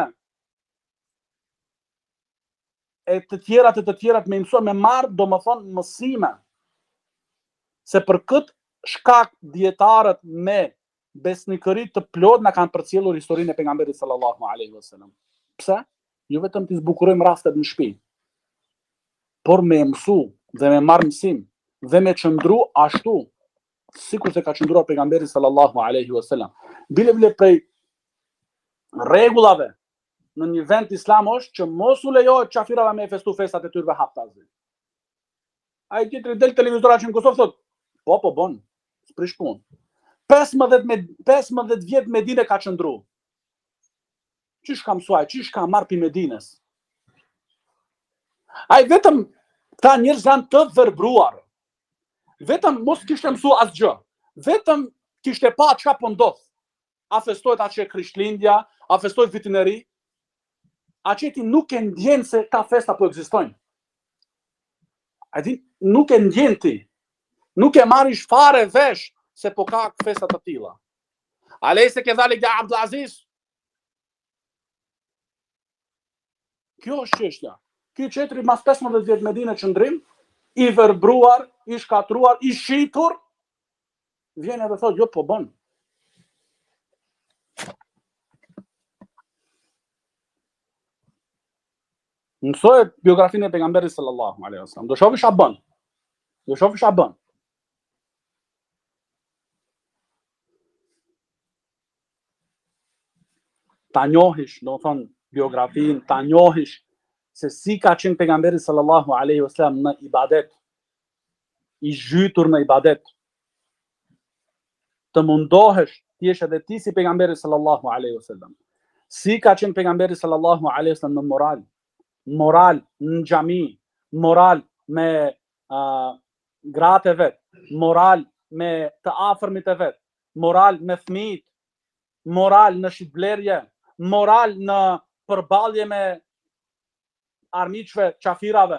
e të tjerat me mësuar, me marrë, domethënë mësime. Se për këtë shkak dietarët me besnikëri të plot na kanë përcjellur historinë e pejgamberit sallallahu alaihi wasallam. Pse? Jo vetëm të zbukurojmë rastet në shtëpi, por me mësu dhe me marrë mësim dhe me qëndru ashtu sikur se ka qëndruar pejgamberi sallallahu alaihi wasallam. Bile prej rregullave në një vend islam është që mos u lejohet qafirave me festu festat e tyre haptazi. Ai tjetri del televizora që në Kosovë thot, po bon, s'prish punë. 15 vjet Medinë ka qëndru. Çish ka mësuar, çish ka marrë pi Medinës? Ai vetëm ta njerëz janë të verbruar. Vetëm mos kishte mësu asgjë. Vetëm kishte pa çka po ndodh. A festohet atje Krishtlindja, a festohet vitin e ri? Aqeti nuk e ndjen se ka festa po ekzistojnë. A di, nuk e ndjen ti. Nuk e marrish fare vesh se po ka festa të tilla. Alejse kedhalik ja Abdulaziz. Kjo është çështja. ky qetri mas 15 vjet Medinë qëndrim, i verbruar, i shkatruar, i shitur, vjen edhe thotë, jo po bën. Mësoj biografinë e pejgamberit sallallahu alaihi wasallam. Do shohësh a bën. Do shohësh a bën. Ta njohish, do të thonë biografinë, ta njohish se si ka qenë pejgamberi sallallahu alaihi wasallam në ibadet, i zhytur në ibadet. Të mundohesh ti jesh edhe ti si pejgamberi sallallahu alaihi wasallam. Si ka qenë pejgamberi sallallahu alaihi wasallam në moral, moral në xhami, moral me gratë e vet, moral me të afërmit e vet, moral me fëmijët, moral në shitblerje, moral në përballje me armiqve, qafirave.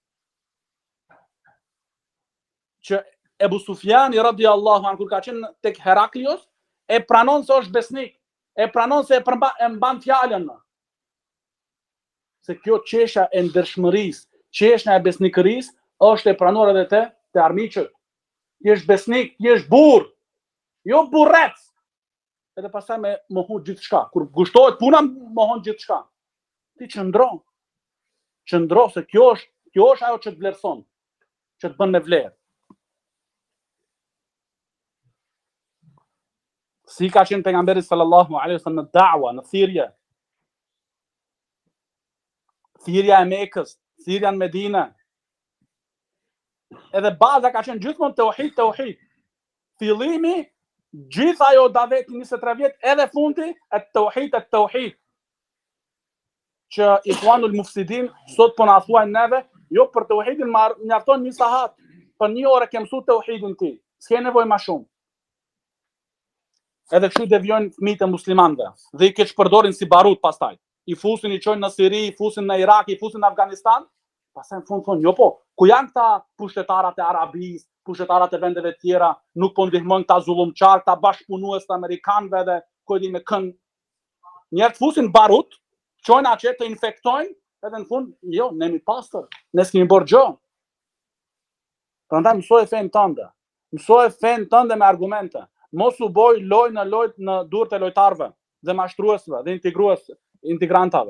Që Ebu Sufjani radiallahu anhu kur ka qenë tek Heraklios, e pranon se është besnik, e pranon se e mban fjalën. Se kjo qeshja e ndershmërisë, qeshja e besnikërisë është e pranuar edhe te armiqët. Ti je besnik, ti je burr, jo burrec. Edhe pastaj me mohon gjithçka. Kur gushtohet puna, mohon gjithçka. Ti qëndro. Qëndro se kjo është ajo që të vlerëson, që të bën me vlerë. Si ka qenë pejgamberi sallallahu alaihi wasallam në da'wa, në thirrje. Thirrja e Mekës, thirrja në Medinë. Edhe baza ka qenë gjithmonë tauhid. Fillimi gjithë ajo daveti 23 vjet, edhe fundi at-tauhid. Që Ikhwanul Mufsidin sot po na thuajnë neve, jo për tauhidin, mjafton një sahat, për 1 orë ke mësuar tauhidin ti. S'ke nevojë më shumë. Edhe kështu devijojnë fëmijët e muslimanëve dhe i keq përdorin si barut pastaj. I fusin, i çojnë në Siri, i fusin në Irak, i fusin në Afganistan. Pastaj në fund thonë, jo po, ku janë këta pushtetarat e Arabisë, pushtetarat e vendeve tjera, nuk po ndihmojnë këta zullumçar, këta bashkëpunues të amerikanëve dhe ku e di me kën. Njerëz fusin barut, çojnë atje të infektojnë, edhe në fund, jo, ne jemi pastër, ne s'kemi bërë gjë. Prandaj mësoj fen tënde. Mësoj fen tënde me argumente. Mos u boj loj në durët e lojtarëve dhe mashtruesve dhe integrantave.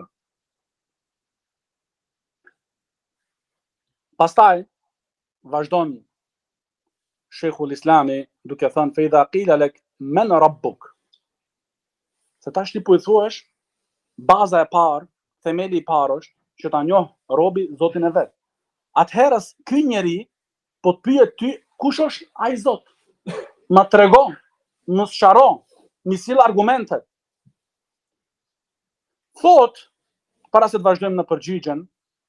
Pastaj vazhdon Sheikhul Islami duke thënë fe idha qila lek men rabbuk. Se tash ti po i thuash baza e parë, themeli i parë është që ta njoh robi Zotin e vet. Atëherës ky njeri po të pyet ty kush është ai Zot? Ma tregon, më sqaron, më sill argumentet. Thot, para se të vazhdojmë në përgjigjen,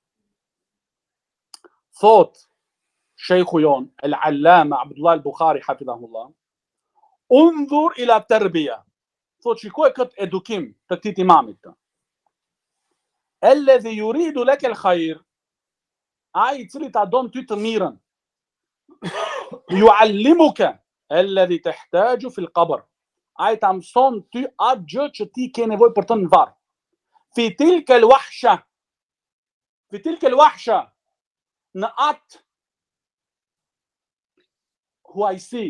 thot Sheikhu jon, el-Allama Abdullah al-Bukhari hafidhahullah, undhur ila terbiya. Thot, shikoj këtë edukim të këtij imamit të. Alladhi yuridu lak al-khair, ai i cili ta don ty të mirën. Yuallimuka alladhi tahtaju fi al-qabr. Ai ta mëson ty atë gjë që ti ke nevojë për të në varr. Fi tilka al-wahsha, në atë huajsi,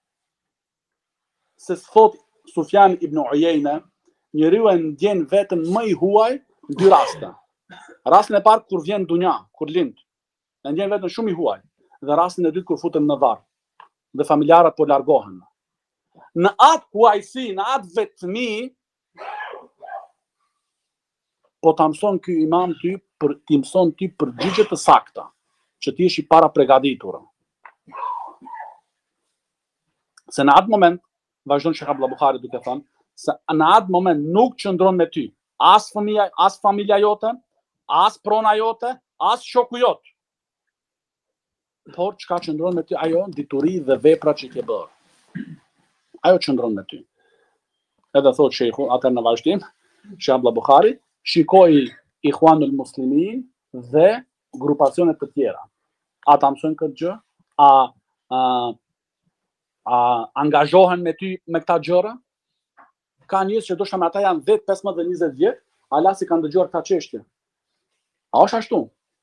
se thot Sufjan ibn Uyeyna, njeriu e ndjen veten më i huaj në 2 raste. Rastin e parë kur vjen dunja, kur lind, e ndjen veten shumë i huaj, dhe rastin e dytë kur futen në varr dhe familjarët po largohen. Në atë huajsi, në atë vetmi, po ta mëson ky imam ty ti mëson ty përgjigje të sakta, që ti jesh i para përgatitur. Se në atë moment, vazhdon Sheikh Abdullah Buhari duke thënë, se në atë moment nuk qëndron me ty as fëmia, as familja jote, as prona jote, as shoku jot. Por çka qëndron me ty ajo dituri dhe veprat që ke bërë. Ajo qëndron me ty. Edhe thot Sheikhu, atë në vazhdim, Sheikh Abdullah Buhari, shikoi Ikhwanul Muslimin dhe grupacionet të tjera. Ata mësojnë këtë gjë? Angazhohen me ty me këta gjëra? Ka njerëz që ndoshta me ata janë 10, 15 dhe 20 vjet, ala si kanë dëgjuar këta çështje. A është ashtu?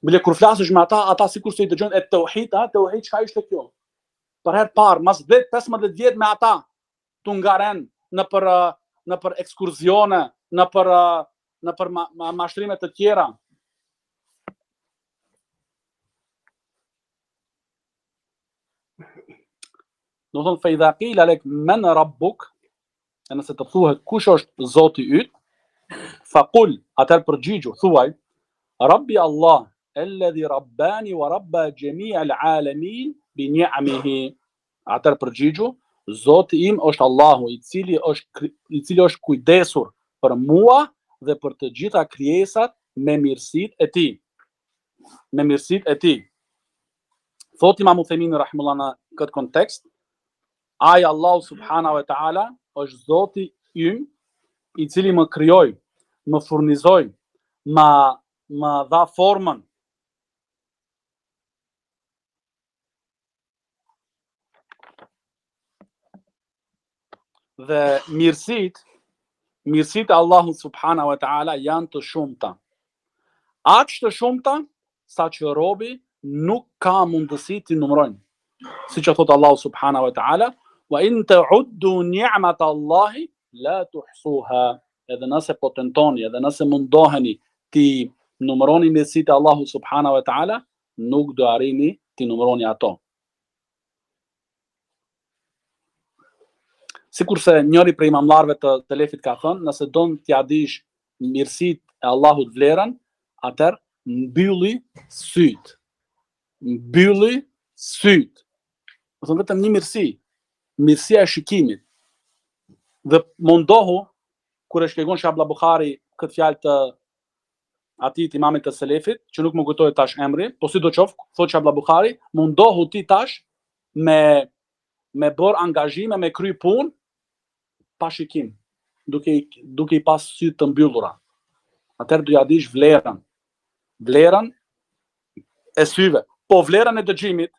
Bile kur flasësh me ata sikur se I dëgjojnë e tauhid, tauhid çka ishte kjo? Për herë parë, mas 10-15 vjet me ata, tu ngaren në për ekskursione, në për mashtrime të tjera. Do thonë fe idha qila lek men rabbuk, e nëse të thuhet kush është Zoti yt, faqul, atëherë përgjigju, thuaj, Rabbi Allah, alladhi rabbani wa rabba jami' al-alamin bi ni'amihi. Atëherë përgjigju, Zoti im është Allahu, I cili është kujdesur për mua dhe për të gjitha krijesat me mirësitë e tij. Me mirësitë e tij. Thot Imam Uthaymin rahimullah në këtë kontekst, ai Allahu subhanahu wa taala është Zoti im, I cili më krijoi, më furnizoi, më dha formën. Dhe mirësitë e Allahut subhanahu wa taala janë të shumta. Aq të shumta sa që robi nuk ka mundësi t'i numërojnë. Siç e thot Allahu subhanahu wa taala, wa in ta'uddu ni'mata Allahi la tuhsuha. Edhe nëse po tentoni, edhe nëse mundoheni ti numëroni mirësitë e Allahut subhanahu wa taala, nuk do arrini ti numëroni ato. Sikurse njëri prej imamlarëve të lefit ka thënë, nëse don t'ja dish mirësitë e Allahut vlerën, atëherë mbylli syt. Mbylli syt. Do thonë vetëm një mirësi, mirësia e shikimit. Dhe mundohu kur e shpjegon Shabla Bukhari këtë fjalë të atit imamit të selefit, që nuk më kujtohet tash emri, po sidoqoftë, thot Shabla Bukhari, mundohu ti tash me bër angazhime, me kry punë pa shikim, duke I pas sytë të mbyllura. Atëherë do ja dish vlerën e syve, po vlerën e dëgjimit.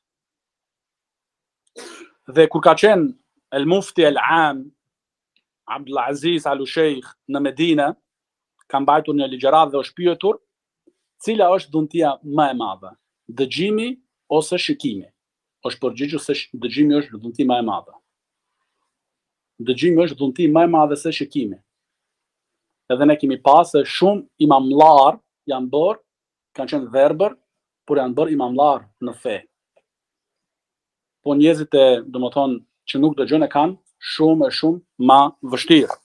Dhe kur ka qenë El Mufti El Am Abdul Aziz Al Sheikh në Medinë, ka mbajtur një ligjërat dhe është pyetur, cila është dhuntia më e madhe, dëgjimi ose shikimi? Është përgjigjur se dëgjimi është dhunti më e madhe. Dëgjimi është dhunti më e madhe se shikimi. Edhe ne kemi pasë shumë imamlar janë bërë, kanë qenë verbër, por janë bërë imamlar në fe. Po njerëzit domethënë që nuk dëgjojnë kanë shumë e shumë ma vështirë.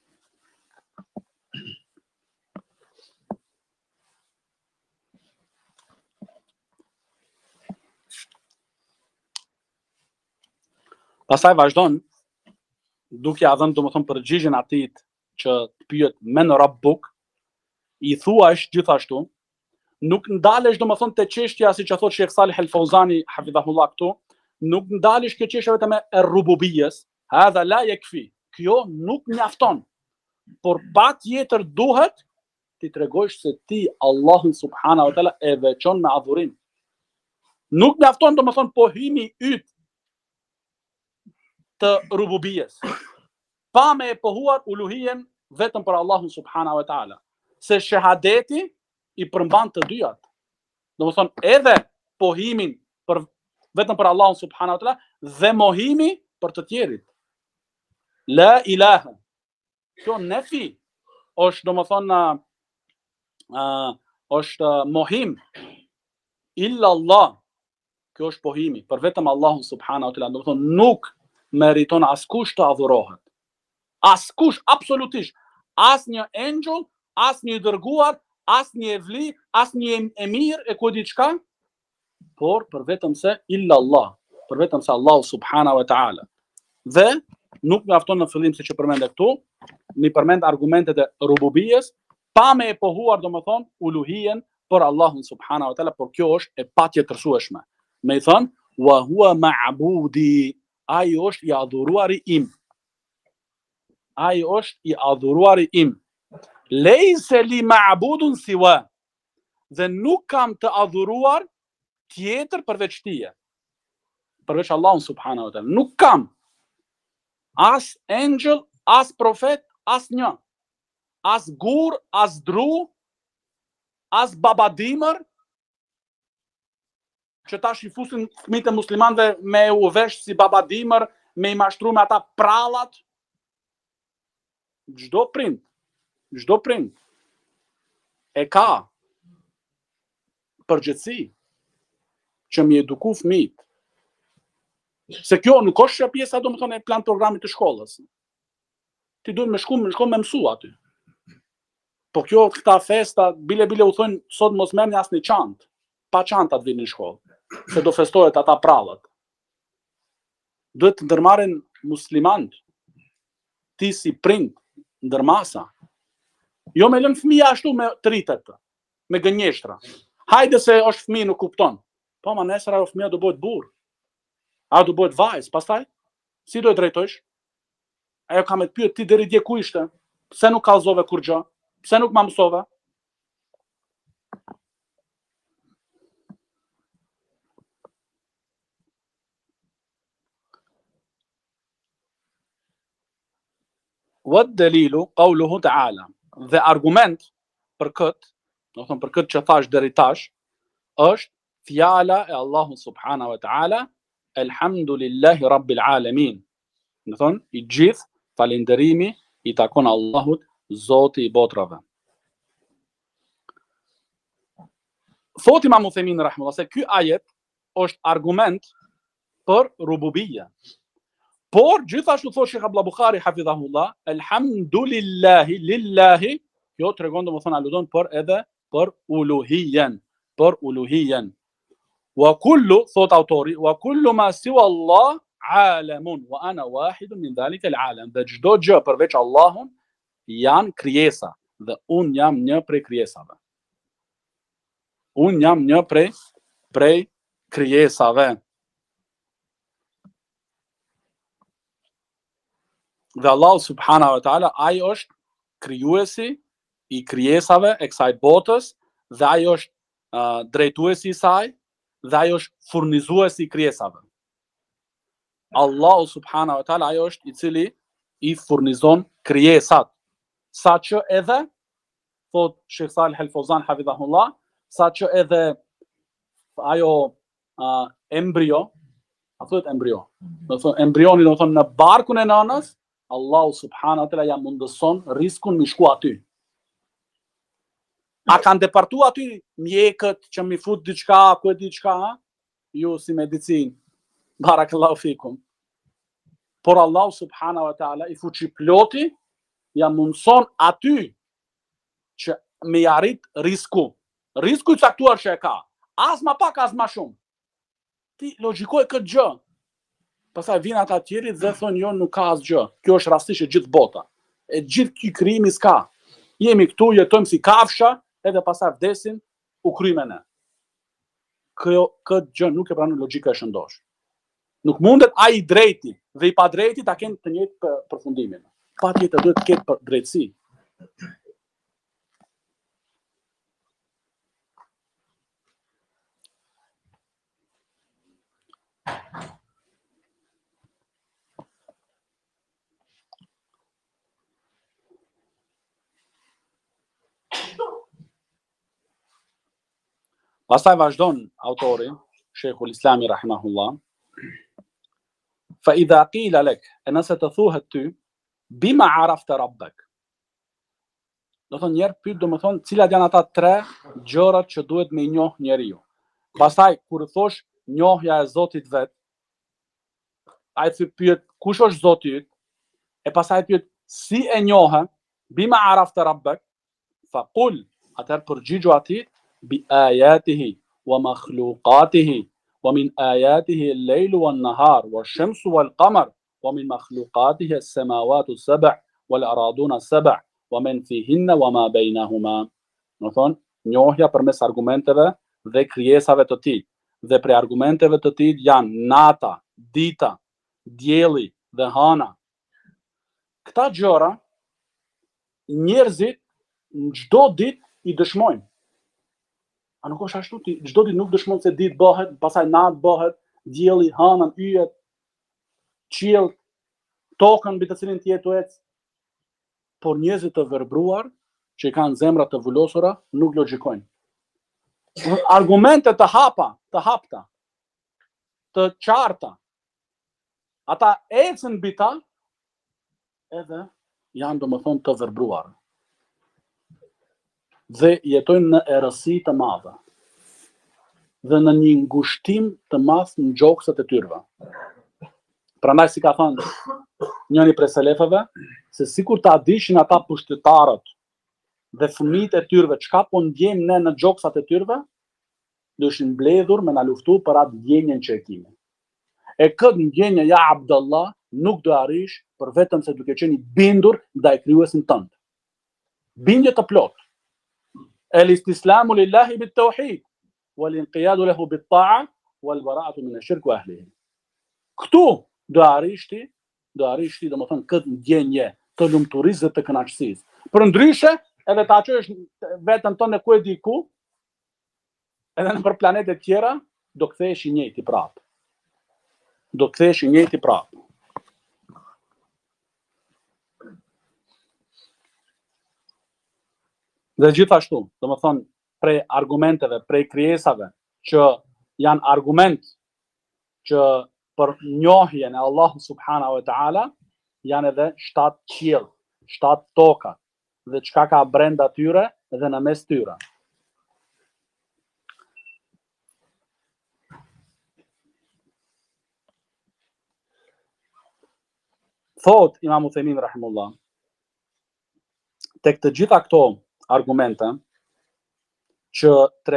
Pastaj vazhdon duke ia dhënë domethënë përgjigjen atit që të pyet men rabbuk, I thuash gjithashtu, nuk ndalesh domethënë te çështja siç e thot Sheikh Salih Al Fawzani hafidhahullah këtu, nuk ndalesh kjo çështje vetëm e rububijes, hadha la yakfi. Kjo nuk mjafton. Por patjetër duhet ti tregosh se ti Allahun subhanahu wa taala e veçon me adhurim. Nuk mjafton domethënë pohimi yt të rububijes, pa me e pohuar uluhien vetëm për Allahun subhanahu wa taala. Se shahadeti I përmban të dyjat. Domethënë edhe pohimin vetëm për Allahun subhanahu wa taala dhe mohimi për të tjerit. La ilaha. Kjo nefi është domethënë është mohim. Illa Allah. Kjo është pohimi për vetëm Allahun subhanahu wa taala. Domethënë nuk meriton askush të adhurohet. Askush, absolutisht. As një angel, as një dërguar, as një evli, as një emir e ku diçka, por për vetëm se illa Allah, për vetëm se Allahu subhanahu wa taala. Dhe nuk mjafton në fillim siç e përmendë këtu, mi përmend argumentet e rububijes, pa me e pohuar domethënë uluhien për Allahun subhanahu wa taala, por kjo është e patjetërsueshme. Me I thënë, wa huwa ma'budi, ai është I adhuruari im. Ai është I adhuruari im. Lejse li ma'budun siwa. Dhe nuk kam të adhuruar tjetër përveç tije. Përveç Allahun subhanahu wa taala. Nuk kam. As angel, as profet, as një. As gur, as dru, as babadimër, që tash i fusin fëmijët e muslimanëve me u vesh si babadimër, me i mashtru me ata prallat. Çdo prind e ka përgjegjësi që mi eduku fëmijët. Se kjo nuk është pjesa, domethënë, e plan programit të shkollës. Ti duhet me shku me mësu aty. Po kjo këta festa, bile u thonë sot mos merrni asnjë çantë. Pa çanta të vini në shkollë, se do festohet ata prallat. Duhet të ndërmarrin muslimanët, ti si prind, ndërmasa. Jo me lënë fëmija ashtu me të rritet, me gënjeshtra. Hajde se është fëmijë nuk kupton. Po ma nesër ajo fëmija do bëhet burr. A do bëhet vajzë, pastaj si do e drejtojsh? Ajo ka me të pyet ti deri dje ku ishte? Pse nuk kallëzove kur gjë? Pse nuk ma mësove? والدليل قوله تعالى. Dhe argument për këtë, do të thonë për këtë që thash deri tash, është fjala e Allahut subhanahu wa taala, Elhamdulillahi rabbil alamin. Do të thonë i gjithë falënderimi i takon Allahut, Zoti i botrave. Thot Imam Uthaymin rahimahullah se ky ajet është argument për rububia. Por gjithashtu thot Sheikh Abdullah Bukhari hafidhahullah, Elhamdulillahi lillahi, kjo tregon domethënë aludon për edhe për uluhiyen, Wa kullu, thot autori, wa kullu ma siwa Allah alamun, wa ana wahidun min dhalika al-alam. Dhe çdo gjë përveç Allahun janë krijesa, dhe un jam një prej krijesave. Un jam një prej krijesave. Dhe Allah subhanahu wa taala ai është krijuesi i krijesave e kësaj botës, dhe ai është drejtuesi i saj, dhe ai është furnizuesi i krijesave. Allah subhanahu wa taala ai është i cili i furnizon krijesat. Saqë edhe, thot Sheikh Salih Al-Fawzan hafidhahullah, saqë edhe ajo embrio, a thot embrio, do thonë embrioni do thonë në barkun e nënës, Allah subhanahu wa taala ja mundëson riskun mi shku aty. A kanë departu aty mjekët që mi fut diçka, ku e diçka, ju si medicinë, barakallahu fikum. Por Allah subhanahu wa taala i fuqi ploti ja mundson aty që me arrit risku. Risku i caktuar që e ka. As ma pak, as ma shumë. Ti logjikoj këtë gjë. Pastaj vin ata të tjerë dhe thonë jo, nuk ka asgjë. Kjo është rastisht e gjithë bota. E gjithë ky krijimi s'ka. Jemi këtu, jetojmë si kafsha, edhe pastaj vdesin, u kryme ne. Këtë gjë nuk e pranon logjika e shëndosh. Nuk mundet ai i drejti dhe i pa drejti ta kenë të njëjtë përfundimin. Patjetër duhet të ketë drejtësi. Pastaj vazhdon autori, Sheikhul Islami rahimahullah, fa idha qila lek, e nëse të thuhet ty, bima arafta rabbek. Do thonë njerë pyet, do më thonë, cilat janë ata 3 gjërat që duhet me i njoh njeriu. Pastaj kur thosh njohja e Zotit vet, ai pyet kush është Zoti yt, e pastaj pyet si e njohë, bima arafta rabbek, fa qul, atëherë përgjigju atij بآياته ومخلوقاته ومن آياته الليل والنهار والشمس والقمر ومن مخلوقاته السماوات السبع والأراضون السبع ومن فيهن وما بينهما. Do thonë, njohja përmes argumenteve dhe krijesave të tij. Dhe prej argumenteve të tij janë nata, dita, dielli dhe hëna. Këta gjëra njerëzit çdo ditë i dëshmojnë. A nuk është ashtu ti? Çdo ditë nuk dëshmon se ditë bëhet, pastaj natë bëhet, dielli, hënën, yjet, qiell, tokën mbi të cilin ti jetu ec. Por njerëzit të verbruar, që i kanë zemra të vullosura, nuk logjikojnë. Argumente të hapta, të qarta. Ata ecën mbi ta, edhe janë domethënë të verbruar. Dhe jetojnë në errësi të madhe. Dhe në një ngushtim të madh në gjoksat e tyre. Prandaj si ka thënë njëri prej selefëve, se sikur ta dishin ata pushtetarët dhe fëmijët e tyre çka po ndjejmë ne në gjoksat e tyre, do ishin mbledhur me na luftu për atë ndjenjen që e kemi. E këtë ndjenje ja Abdullah nuk do arrish për vetëm se duke qenë i bindur ndaj krijuesit tënd. Bindje të plotë. El-istislamu lillahi bit-tauhid wal-inqiyadu lahu bit-ta'a wal-bara'atu min ash-shirk wa ahlihi. Këtu do arrish ti domethënë këtë ndjenje të lumturisë dhe të kënaqësisë. Përndryshe, edhe ta çojësh veten tonë ku e di ku, edhe nëpër planete tjera, do kthehesh i njëjti prapë. Dhe gjithashtu, domethënë prej argumenteve, prej krijesave që janë argument që për njohjen e Allahut subhanahu wa taala, janë edhe 7 qiell, 7 toka dhe çka ka brenda tyre dhe në mes tyre. Thot Imam Uthaymin rahimullah, tek të gjitha këto argumente që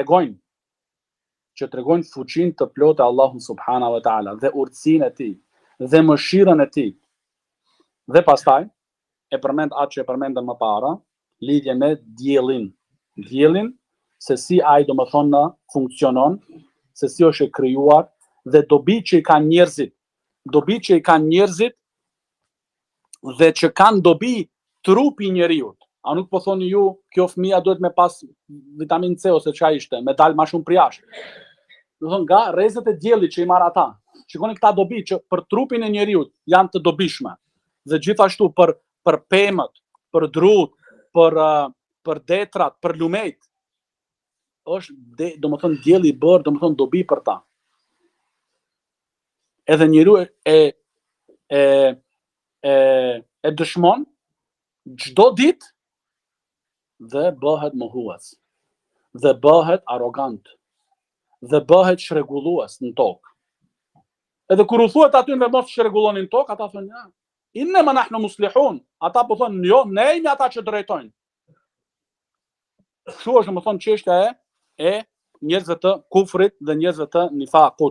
tregojnë fuqinë të plotë e Allahut subhanahu wa taala dhe urtësinë e tij dhe mëshirën e tij. Dhe pastaj e përmend atë që e përmendëm më para, lidhje me diellin, se si ai domethënë funksionon, se si është e krijuar dhe dobitë që i kanë njerëzit, dhe që kanë dobi trupi njeriut. A nuk po thoni ju, kjo fëmia duhet me pas vitamin C ose çka ishte, me dal më shumë për jashtë. Do thonë nga rrezet e diellit që i marr ata. Shikoni këta dobi që për trupin e njeriut janë të dobishme. Dhe gjithashtu për pemët, për drut, për detrat, për lumejt, është domethënë dielli i bërë, domethënë dobi për ta. Edhe njeriu e dëshmon çdo ditë dhe bëhet mohues, dhe bëhet arrogant, dhe bëhet shregullues në tokë. Edhe kur u thuhet aty me mos shregullonin në tokë, ata thonë ja, innema nahnu muslihun. Ata po thonë jo, ne jemi ata që drejtojnë. Kështu është domethënë çështja e njerëzve të kufrit dhe njerëzve të nifakut.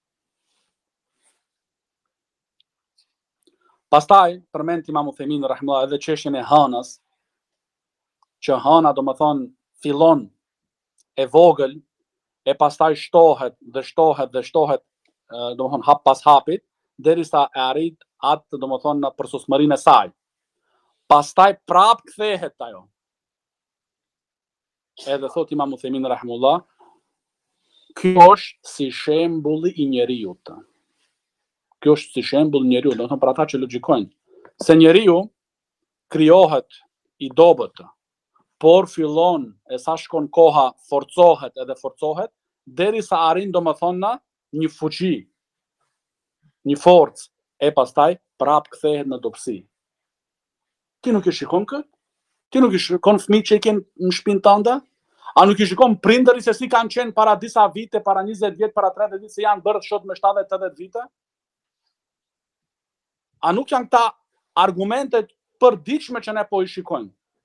Pastaj përmend Imam Uthaymin rahimahullah edhe çështjen e hënës, që hëna domethënë fillon e vogël e pastaj shtohet, domethënë hap pas hapit, derisa e arrit atë domethënë në përsusmërinë e saj. Pastaj prap kthehet ajo. Edhe thot Imam Uthaymin rahimahullah, kjo është si shembulli i njeriut. Domethënë për ata që logjikojnë, se njeriu krijohet i dobët, por fillon e sa shkon koha forcohet, derisa arrin domethënë një fuqi, një forcë, e pastaj prap kthehet në dobësi. Ti nuk e shikon këtë? Ti nuk e shikon fëmijët që i kanë në shtëpinë tënde? A nuk i shikon prindërit se si kanë qenë para disa vite, para 20 vjet, para 30 vite, se janë bërë shot me 70-80 vite? A nuk janë këta argumentet përditshme që ne po i shikojmë?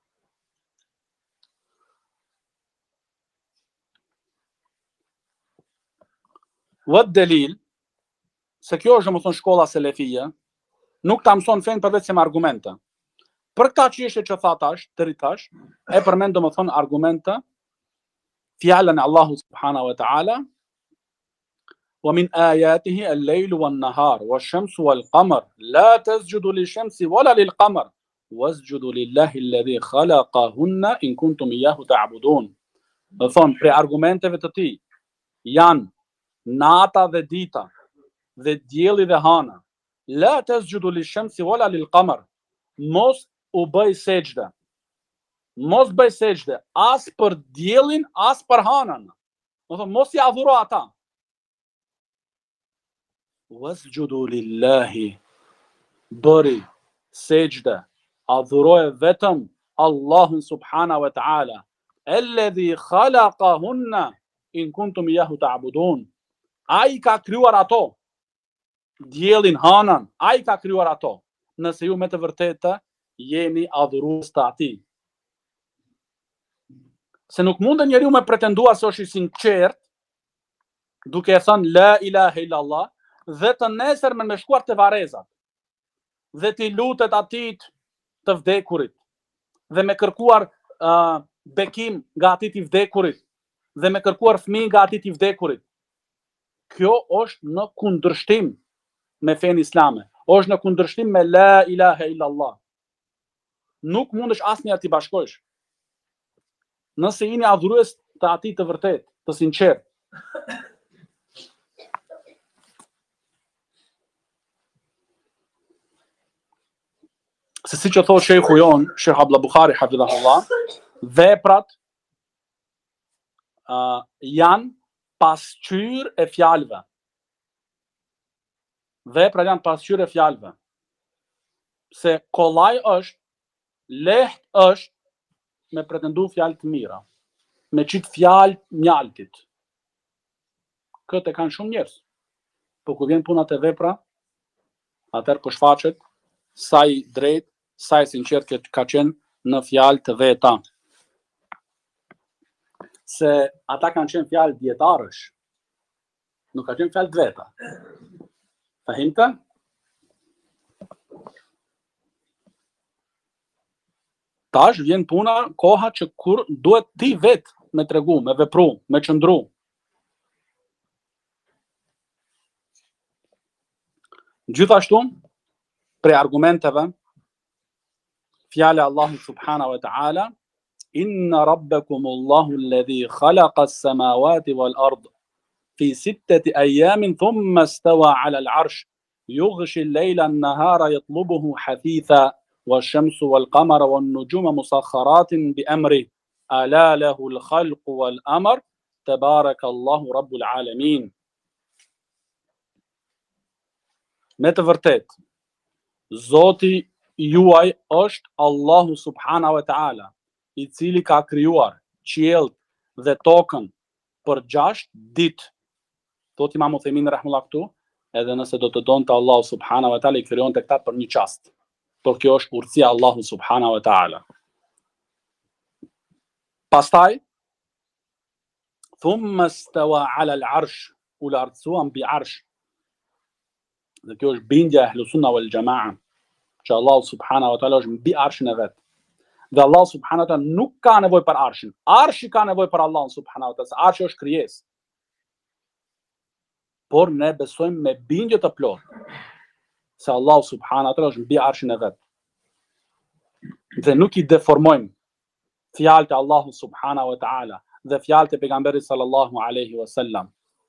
Vët delil, se kjo është domethënë shkolla selefie, nuk ta mëson fen përveç se me argumente. Për këta çështje që tha tash, deri tash, e përmend domethënë argumente, fjalën e Allahut subhanahu wa taala, wa min ayatihi al-layl wan-nahar wash-shamsu wal-qamar la tasjudu lish-shamsi wala lil-qamar wasjudu lillahi alladhi khalaqahunna in kuntum iyyahu ta'budun. Do thon për argumenteve të tij janë nata dhe dita, dhe dielli dhe hëna. La tasjudu lish-shamsi wala lil-qamar. Mos u bëj sejdë. Mos bëj sejdë as për diellin, as për hënën. Do thonë mos i adhuro ata. wasjudu lillahi, bëri sejdë, adhuroje vetëm Allahun subhanahu wa ta'ala, alladhi khalaqahunna in kuntum iyyahu ta'budun. Ai ka krijuar ato, diellin, hanën, ai ka krijuar ato. Nëse ju me të vërtetë jeni adhurues të atij. Se nuk mundën njeriu me pretendua se është i sinqert, duke e thënë la ilaha illallah, dhe të nesërmen me shkuar te varrezat, dhe ti lutet atit të vdekurit, dhe me kërkuar bekim nga atit i vdekurit, dhe me kërkuar fëmijë nga atit i vdekurit. Kjo është në kundërshtim me fenë islame, është në kundërshtim me la ilaha illallah. Nuk mundesh asnjëherë t'i bashkosh. Nëse jeni adhurues të atij të vërtet, të sinqert. Se si që thot shejhu jon, Sheh Abdullah Buhari hafidhahullah, veprat janë pasqyrë e fjalëve. Veprat janë pasqyrë e fjalëve. Se kollaj është, lehtë është me pretendu fjalë të mira, me qit fjalë mjaltit. Këtë e kanë shumë njerëz. Po kur vjen puna te vepra, atëherë po shfaqet sa i drejt, sa i sinqert ka qenë në fjalë të veta. Se ata kanë qenë fjalë dietarësh, nuk ka qenë fjalë të veta. Fahimta? Tash vjen puna, koha që kur duhet ti vet me tregu, me vepru, me qëndru. Gjithashtu, prej argumenteve, fjala Allahu subhanahu wa ta'ala, inna rabbakumullahu alladhi khalaqa as-samawati wal ard fi 6 ayamin thumma istawa 'ala al-'arsh yughshi al-layla an-nahara yatlubuhu hafitha والشمس والقمر والنجوم مسخرات بأمره ألا له الخلق والأمر تبارك الله رب العالمين. Me të vërtet, Zoti juaj është Allahu subhanahu wa ta'ala, i cili ka krijuar qiellin dhe tokën për 6 ditë. Thot Imam Uthaymin rahimahullah këtu, edhe nëse do të donte Allahu subhanahu wa ta'ala i krijonte këta për një çast. Por kjo është urtësia Allahu subhanahu wa ta'ala. Pastaj, thumma stawa 'ala al-'arsh, u lartësuan mbi arsh. Dhe kjo është bindja e Ahlus Sunna wal Jamaa, që Allahu subhanahu wa ta'ala është mbi arshin e vet. Dhe Allahu subhanahu wa ta'ala nuk ka nevojë për arshin. Arshi ka nevojë për Allahun subhanahu wa ta'ala, se arshi është krijesë. Por ne besojmë me bindje të plotë se Allahu subhanahu wa ta'ala është mbi arshin e vet. Dhe nuk i deformojmë fjalët e Allahu subhanahu wa ta'ala dhe fjalët e pejgamberit sallallahu alaihi wasallam.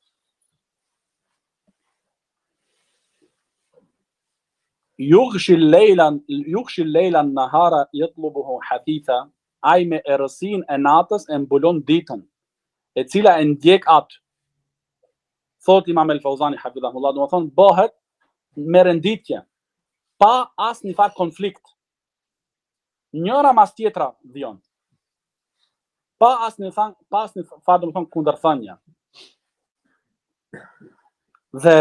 Yughshi al-layla an-nahara yatlubuhu hafitha, ai me errësinë e natës e mbulon ditën, e cila e ndjek atë. Thot Imam el-Fauzani hafidhahullah, do të thonë bëhet me renditje, pa asnjë far konflikt. Njëra mas tjetra vjen. Pa asnjë far do të thonë kundërthënie. Dhe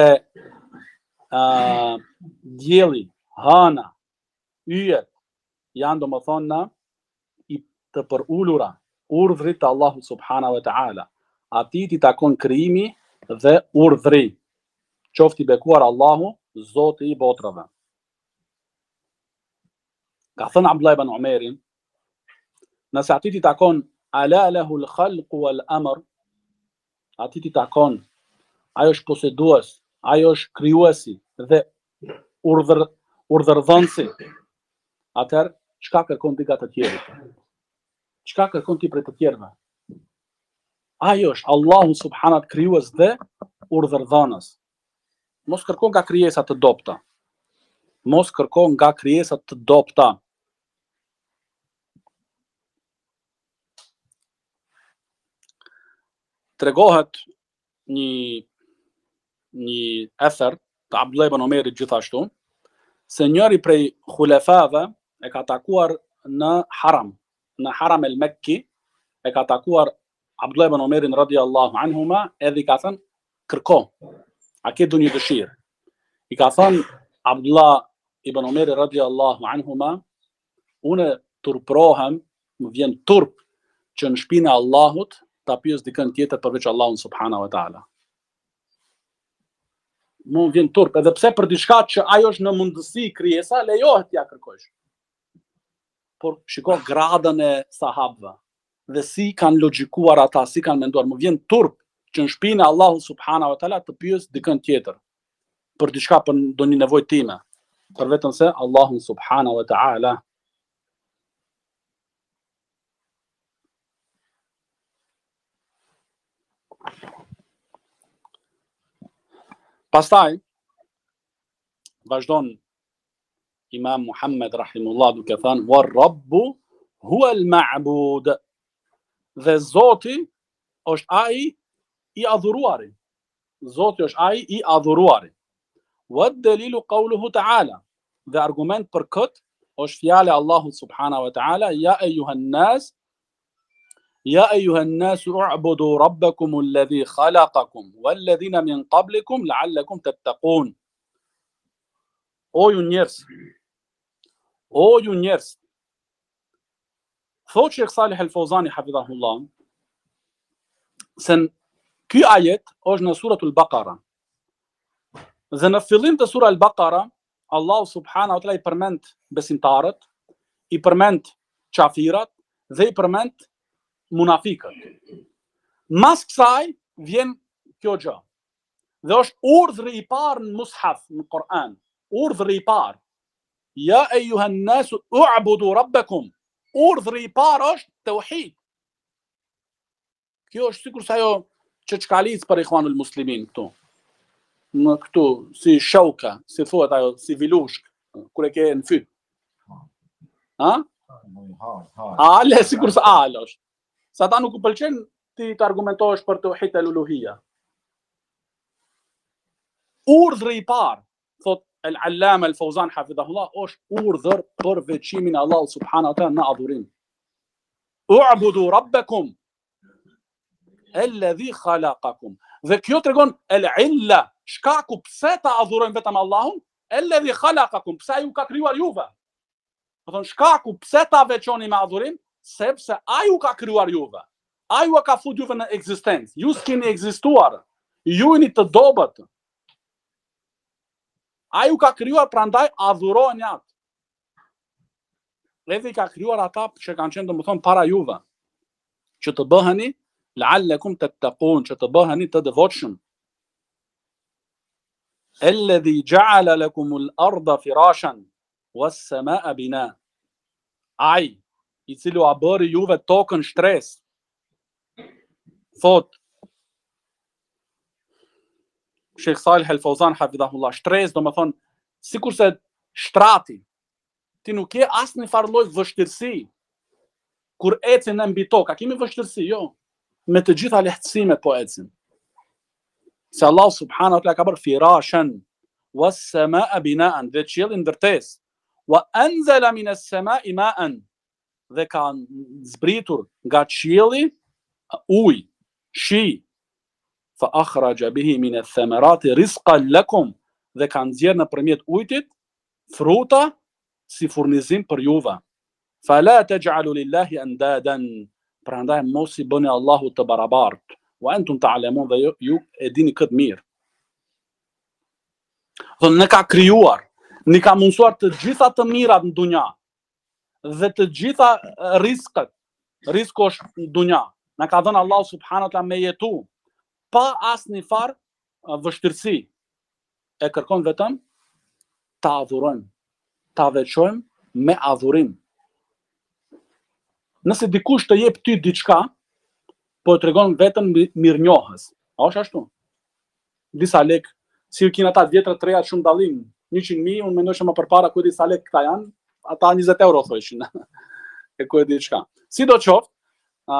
dielli, hëna, yjet janë do të thonë i të përulura urdhrit të Allahu subhanahu wa ta'ala. Atij i takon krijimi dhe urdhri. Qoftë i bekuar Allahu, Zoti i botrave. Ka thënë Abdullah ibn Umerin, nëse atij i takon ala lahu al-khalq wal-amr, atij i takon, ai është posedues, ai është krijuesi dhe urdhërdhënësi. Atëherë, çka kërkon ti nga të tjerët? Çka kërkon ti prej të tjerëve? Ai është Allahu subhanahu wa ta'ala krijues dhe urdhërdhënës. Mos kërkon nga krijesa të dobta. Mos kërkon nga krijesa të dobta. Tregohet një ether të Abdullah ibn Omerit gjithashtu, se njëri prej khulefave e ka takuar në Haram el Mekki, e ka takuar Abdullah ibn Omerin radhiyallahu anhuma, edhe i ka thënë kërko, a ke du një dëshirë. I ka thënë Abdullah ibn Omeri radhiyallahu anhuma, unë turprohem, më vjen turp që në shpinën e Allahut ta pyes dikën tjetër përveç Allahut subhanahu wa taala. Më vjen turp, edhe pse për diçka që ajo është në mundësi krijesa, lejohet t'ja kërkosh. Por shiko gradën e sahabëve dhe si kanë logjikuar ata, si kanë menduar, më vjen turp që në shpinën e Allahut subhanahu wa taala të pyes dikën tjetër për diçka për ndonjë nevojë time, për vetëm se Allahun subhanahu wa taala. Pastaj vazhdon Imam Muhammed rahimullah duke thënë wa rabbu huwa al-ma'bud, dhe Zoti është ai i adhuruari. Zoti është ai i adhuruari. Wa dalilu qawluhu ta'ala, dhe argument për këtë është fjala e Allahut subhanahu wa ta'ala, ya ayyuhan nas u'budu rabbakum alladhi khalaqakum walladhina min qablikum la'allakum tattaqun. O ju njerëz, thot Sheikh Salih al-Fawzani hafidhahullah, se ky ajet është në suratul Baqara. Dhe në fillim të sura al-Baqara, Allah subhanahu wa ta'ala i përmend besimtarët, i përmend qafirat dhe i përmend munafikët. Mas kësaj vjen kjo gjë. Dhe është urdhri i parë në mushaf në Kur'an. Urdhri i parë. Ja ejuhan nasu u'budu rabbakum. Urdhri i parë është tauhid. Kjo është sikur sa ajo që çkalic për Ikhwanul Muslimin këtu. Në këtu, si shauka, si thuhet ajo, si vilushk, kur e ke në fyt. Ha? Ale, sikur sa ale është. Sa ta nuk u pëlqen ti të argumentohesh për tauhid el-uluhia. Urdhri i parë, thot el-Allama el-Fawzan hafidhahullah, është urdhër për veçimin e Allahut subhanahu wa taala në adhurim. U'budu rabbakum alladhi khalaqakum. Dhe kjo tregon el-illa, shkaku pse ta adhurojmë vetëm Allahun, alladhi khalaqakum, pse ai u ka krijuar juve. Do thon shkaku pse ta veçoni me adhurim, sepse ai u ka krijuar juve. Ai u ka fut juve në ekzistencë. Ju s'keni ekzistuar. Ju jeni të dobët. Ai u ka krijuar, prandaj adhurojeni atë. Edhe i ka krijuar ata që kanë qenë domethënë para juve, që të bëheni la'allakum tattaqun, që të bëheni të devotshëm. Alladhi ja'ala lakumul arda firashan was-samaa bina. Ai i cili u bëri juve tokën shtresë. Thot Sheikh Salih al-Fawzan hafidhahullah, shtresë domethënë sikurse shtrati. Ti nuk ke asnjë farë lloj vështirësi kur ecin në mbi tokë. A kemi vështirësi? Jo. Me të gjitha lehtësimet po ecin. Se Allah subhanahu wa ta'ala ka bërë firashan was-samaa bina'an, dhe qiellin ndërtesë. Wa anzala minas samaa'i ma'an, dhe ka zbritur nga qielli ujë, shi. Fa akhraja bihi min ath-thamarati rizqan lakum, dhe ka nxjerrë nëpërmjet ujit fruta si furnizim për juve. Fala taj'alu lillahi andadan, prandaj mos i bëni Allahut të barabartë. Wa antum ta'lamun, dhe ju e dini këtë mirë. Thonë ne ka krijuar, ne ka mundsuar të gjitha të mirat në dunja dhe të gjitha rizqet. Rizku është në dunja. Na ka dhënë Allahu subhanahu wa taala me jetu pa asnjë farë vështirësi. E kërkon vetëm ta adhurojmë, ta veçojmë me adhurim. Nëse dikush të jep ty diçka, po e tregon vetëm mirënjohës. A është ashtu? Disa lek, si kina ata vjetra të reja shumë dallim, 100.000, unë mendoj që më përpara ku e di sa lek këta janë, ata 20 euro thoshin. E ku e di çka. Sidoqoftë,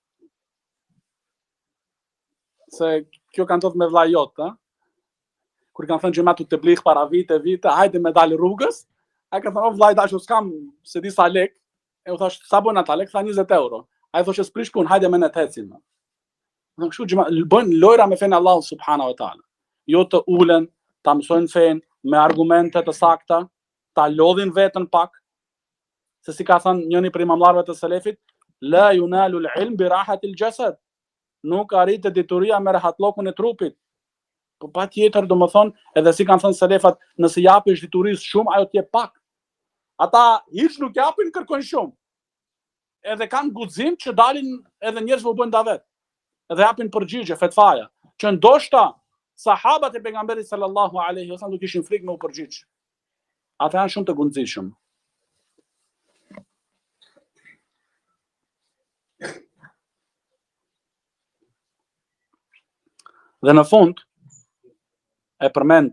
se kjo ka ndodhur me vllai jot, kur kanë thënë xhamatu të blikh para vite, hajde me dalë rrugës, ai ka thënë, o vllai dash, s'kam se di sa lek, e u thash, sa bën ata lek, tha 20 euro. Ai thoshte s'prish punë, hajde me ne të ecim. Në kështu bën lojra me fenë Allahu subhanahu wa taala. Jo të ulen, ta mësojnë fenë me argumente të sakta, ta lodhin veten pak, se si ka thënë njëri prej imamlarëve të selefit, la yunalu al-ilm bi rahati al-jasad. Nuk arritet dituria me rahatlokun e trupit. Po patjetër, domethënë, edhe si kanë thënë selefat, nëse japish diturisë shumë, ajo t'jep pak. Ata hiç nuk japin, kërkojnë shumë. Edhe kanë guxim që dalin edhe njerëzve u bën davet. Edhe japin përgjigje fetfaja, që ndoshta sahabat e pejgamberit sallallahu alaihi wasallam do kishin frikë me u përgjigj. Ata janë shumë të guximshëm. Dhe në fund e përmend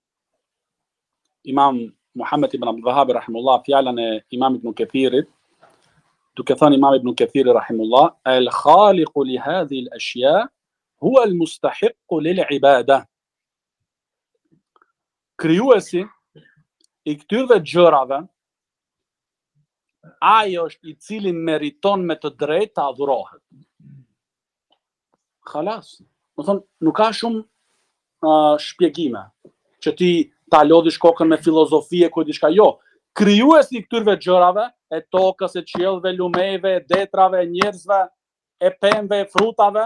Imam Muhammed ibn Abdul Wahhab rahimullah fjalën e Imam Ibn Kathirit, duke thënë Imam Ibn Kathiri rahimullah, al-khaliqu li hadhihi al-ashya huwa al-mustahiqqu lil-ibada. Krijuesi i këtyre gjërave, ai është i cili meriton me të drejtë të adhurohet. Khalas. Do thonë, nuk ka shumë shpjegime që ti ta lodhish kokën me filozofie ku diçka, jo. Krijuesi i këtyre gjërave, e tokës, e qiellve, lumeve, e detrave, e njerëzve, e pemëve, e frutave,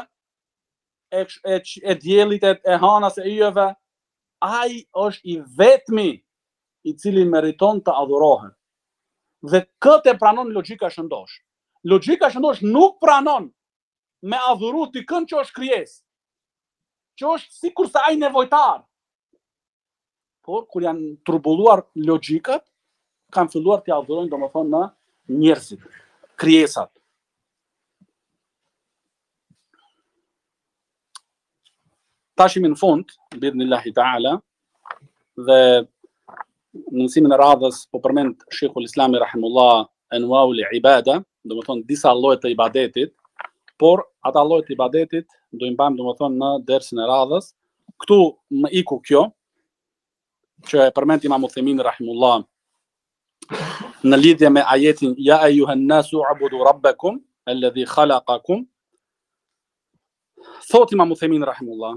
e diellit, e hanës, e yjeve, ai është i vetmi i cili meriton të adhurohet. Dhe këtë e pranon logjika shëndosh. Logjika shëndosh nuk pranon me adhuru dikën që është krijesë, që është sikur se ai nevojtar. Por kur janë turbulluar logjikat, kanë filluar të adhurojnë domethënë në njerëzit, krijesat. Tashim në fund, bi'idhnillahi ta'ala, dhe në mësimin e radhës po përmend Sheikhul Islami rahimullah anwa'ul ibada, domethënë disa lloje të ibadetit, por ata lloje të ibadetit do i mbajmë domethënë në dersin e radhës. Këtu më iku kjo që e përmend Imam Uthaymin rahimullah në lidhje me ajetin ya ayyuhan nasu u'budu rabbakum alladhi khalaqakum. Thot Imam Uthaymin rahimullah,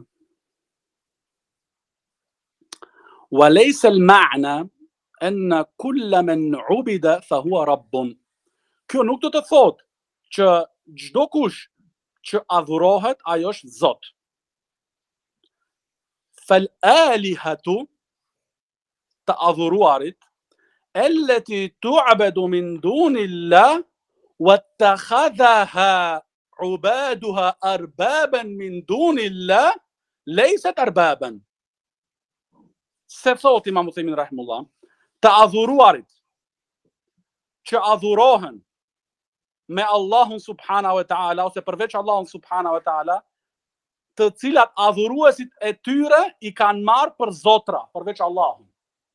wa laysa al-ma'na anna kull man 'ubida fa huwa rabbun. Kjo nuk do të thotë që çdo kush që adhurohet ai është Zot. Fal alihatu, të adhuruarit, allati tu'badu min dunillah wattakhadhaha ubaduha arbaban min dunillah leysat arbaban. Se thot Imam Uthaymin rahimullah, të adhuruarit që adhurohen me Allahun subhanahu wa ta'ala, ose përveç Allahun subhanahu wa ta'ala, të cilat adhuruesit e tyre i kanë marrë për zotra, përveç Allahun.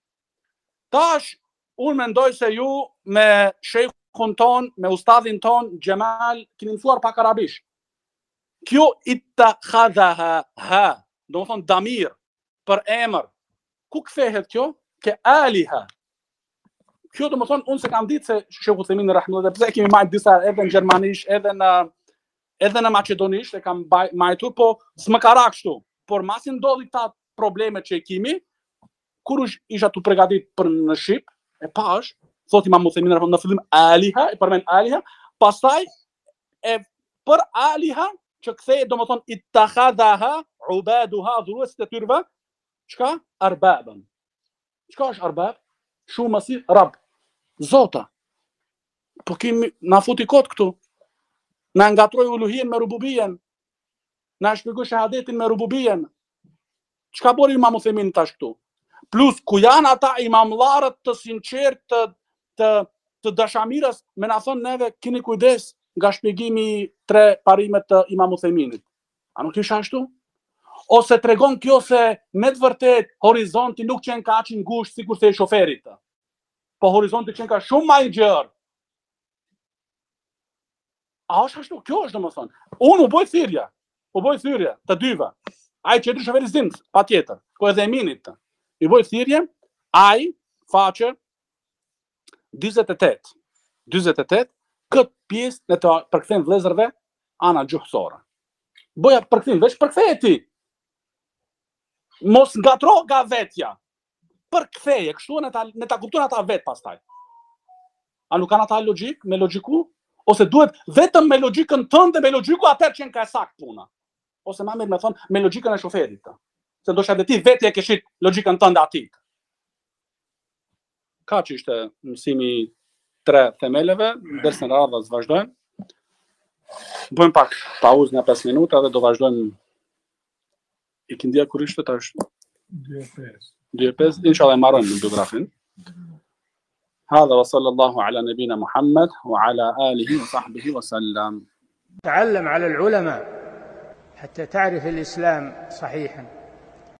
Tash, unë mendoj se ju me shejkhun ton, me ustadhin ton, Gjemal, keni mësuar pak arabisht. Kjo ittakhadhaha, do të thonë damir, për emër. Ku kthehet kjo? Ke aliha. Kjo do të thonë, unë se kam ditë se Sheikhu Uthaymin rahimahullah, pse kemi marrë disa edhe në gjermanisht, edhe në maqedonisht, e kam marrë, po s'më ka ra kështu. Por masi ndodhi këta probleme që e kemi, kur isha të përgatit për në Shqip, e pash, thot Imam Uthaymin rahimahullah, në fillim aliha, e përmen aliha, pastaj e për aliha që kthej domethën ittakhadhaha ubaduha dhuruesit e tyre, çka? Arbaban. Çka është arbab? Shumë si rab, zota. Po kemi na futi kot këtu. Na ngatroi uluhien me rububien. Na shpjegoi shahadetin me rububien. Çka bëri Imam Uthaymin tash këtu? Plus ku janë ata imamllarët të sinqert të dashamirës, me na thon neve keni kujdes nga shpjegimi 3 parimet të Imam Uthayminit. A nuk isha ashtu? Ose tregon kjo se me të vërtet horizonti nuk qenë kaq i ngushtë sikur se e shoferit. Po horizonti qenë ka shumë më i gjerë. A është ashtu? Kjo është domethënë. Unë u boj thirrje të dyve. ai që shoferit zimt, patjetër, ku edhe e minit. I boj thirrje, ai faqe 48 këtë pjesë në të përkthejmë vëllezërve ana gjuhësore. Boja përkthim, veç përktheje ti. Mos ngatro nga vetja. Përktheje, kështu në ta kupton ata vet pastaj. A nuk kanë ata logjik, me logjiku? Ose duhet vetëm me logjikën tënde, me logjiku atëherë që ka sakt puna. Ose më mirë me thon me logjikën e shoferit. Se ndoshta edhe ti vetë e ke shit logjikën tënde atit. Ka që ishte mësimi 3 themeleve, derisa në radhës vazhdojmë. Bëjmë pak pauzë nga 5 minuta dhe do vazhdojmë. I kindia kur ishte tash? 2:05. Inshallah marrojmë në biografin. هذا وصلى الله على نبينا محمد وعلى آله وصحبه وسلم. تعلم على العلماء حتى تعرف الإسلام صحيحا.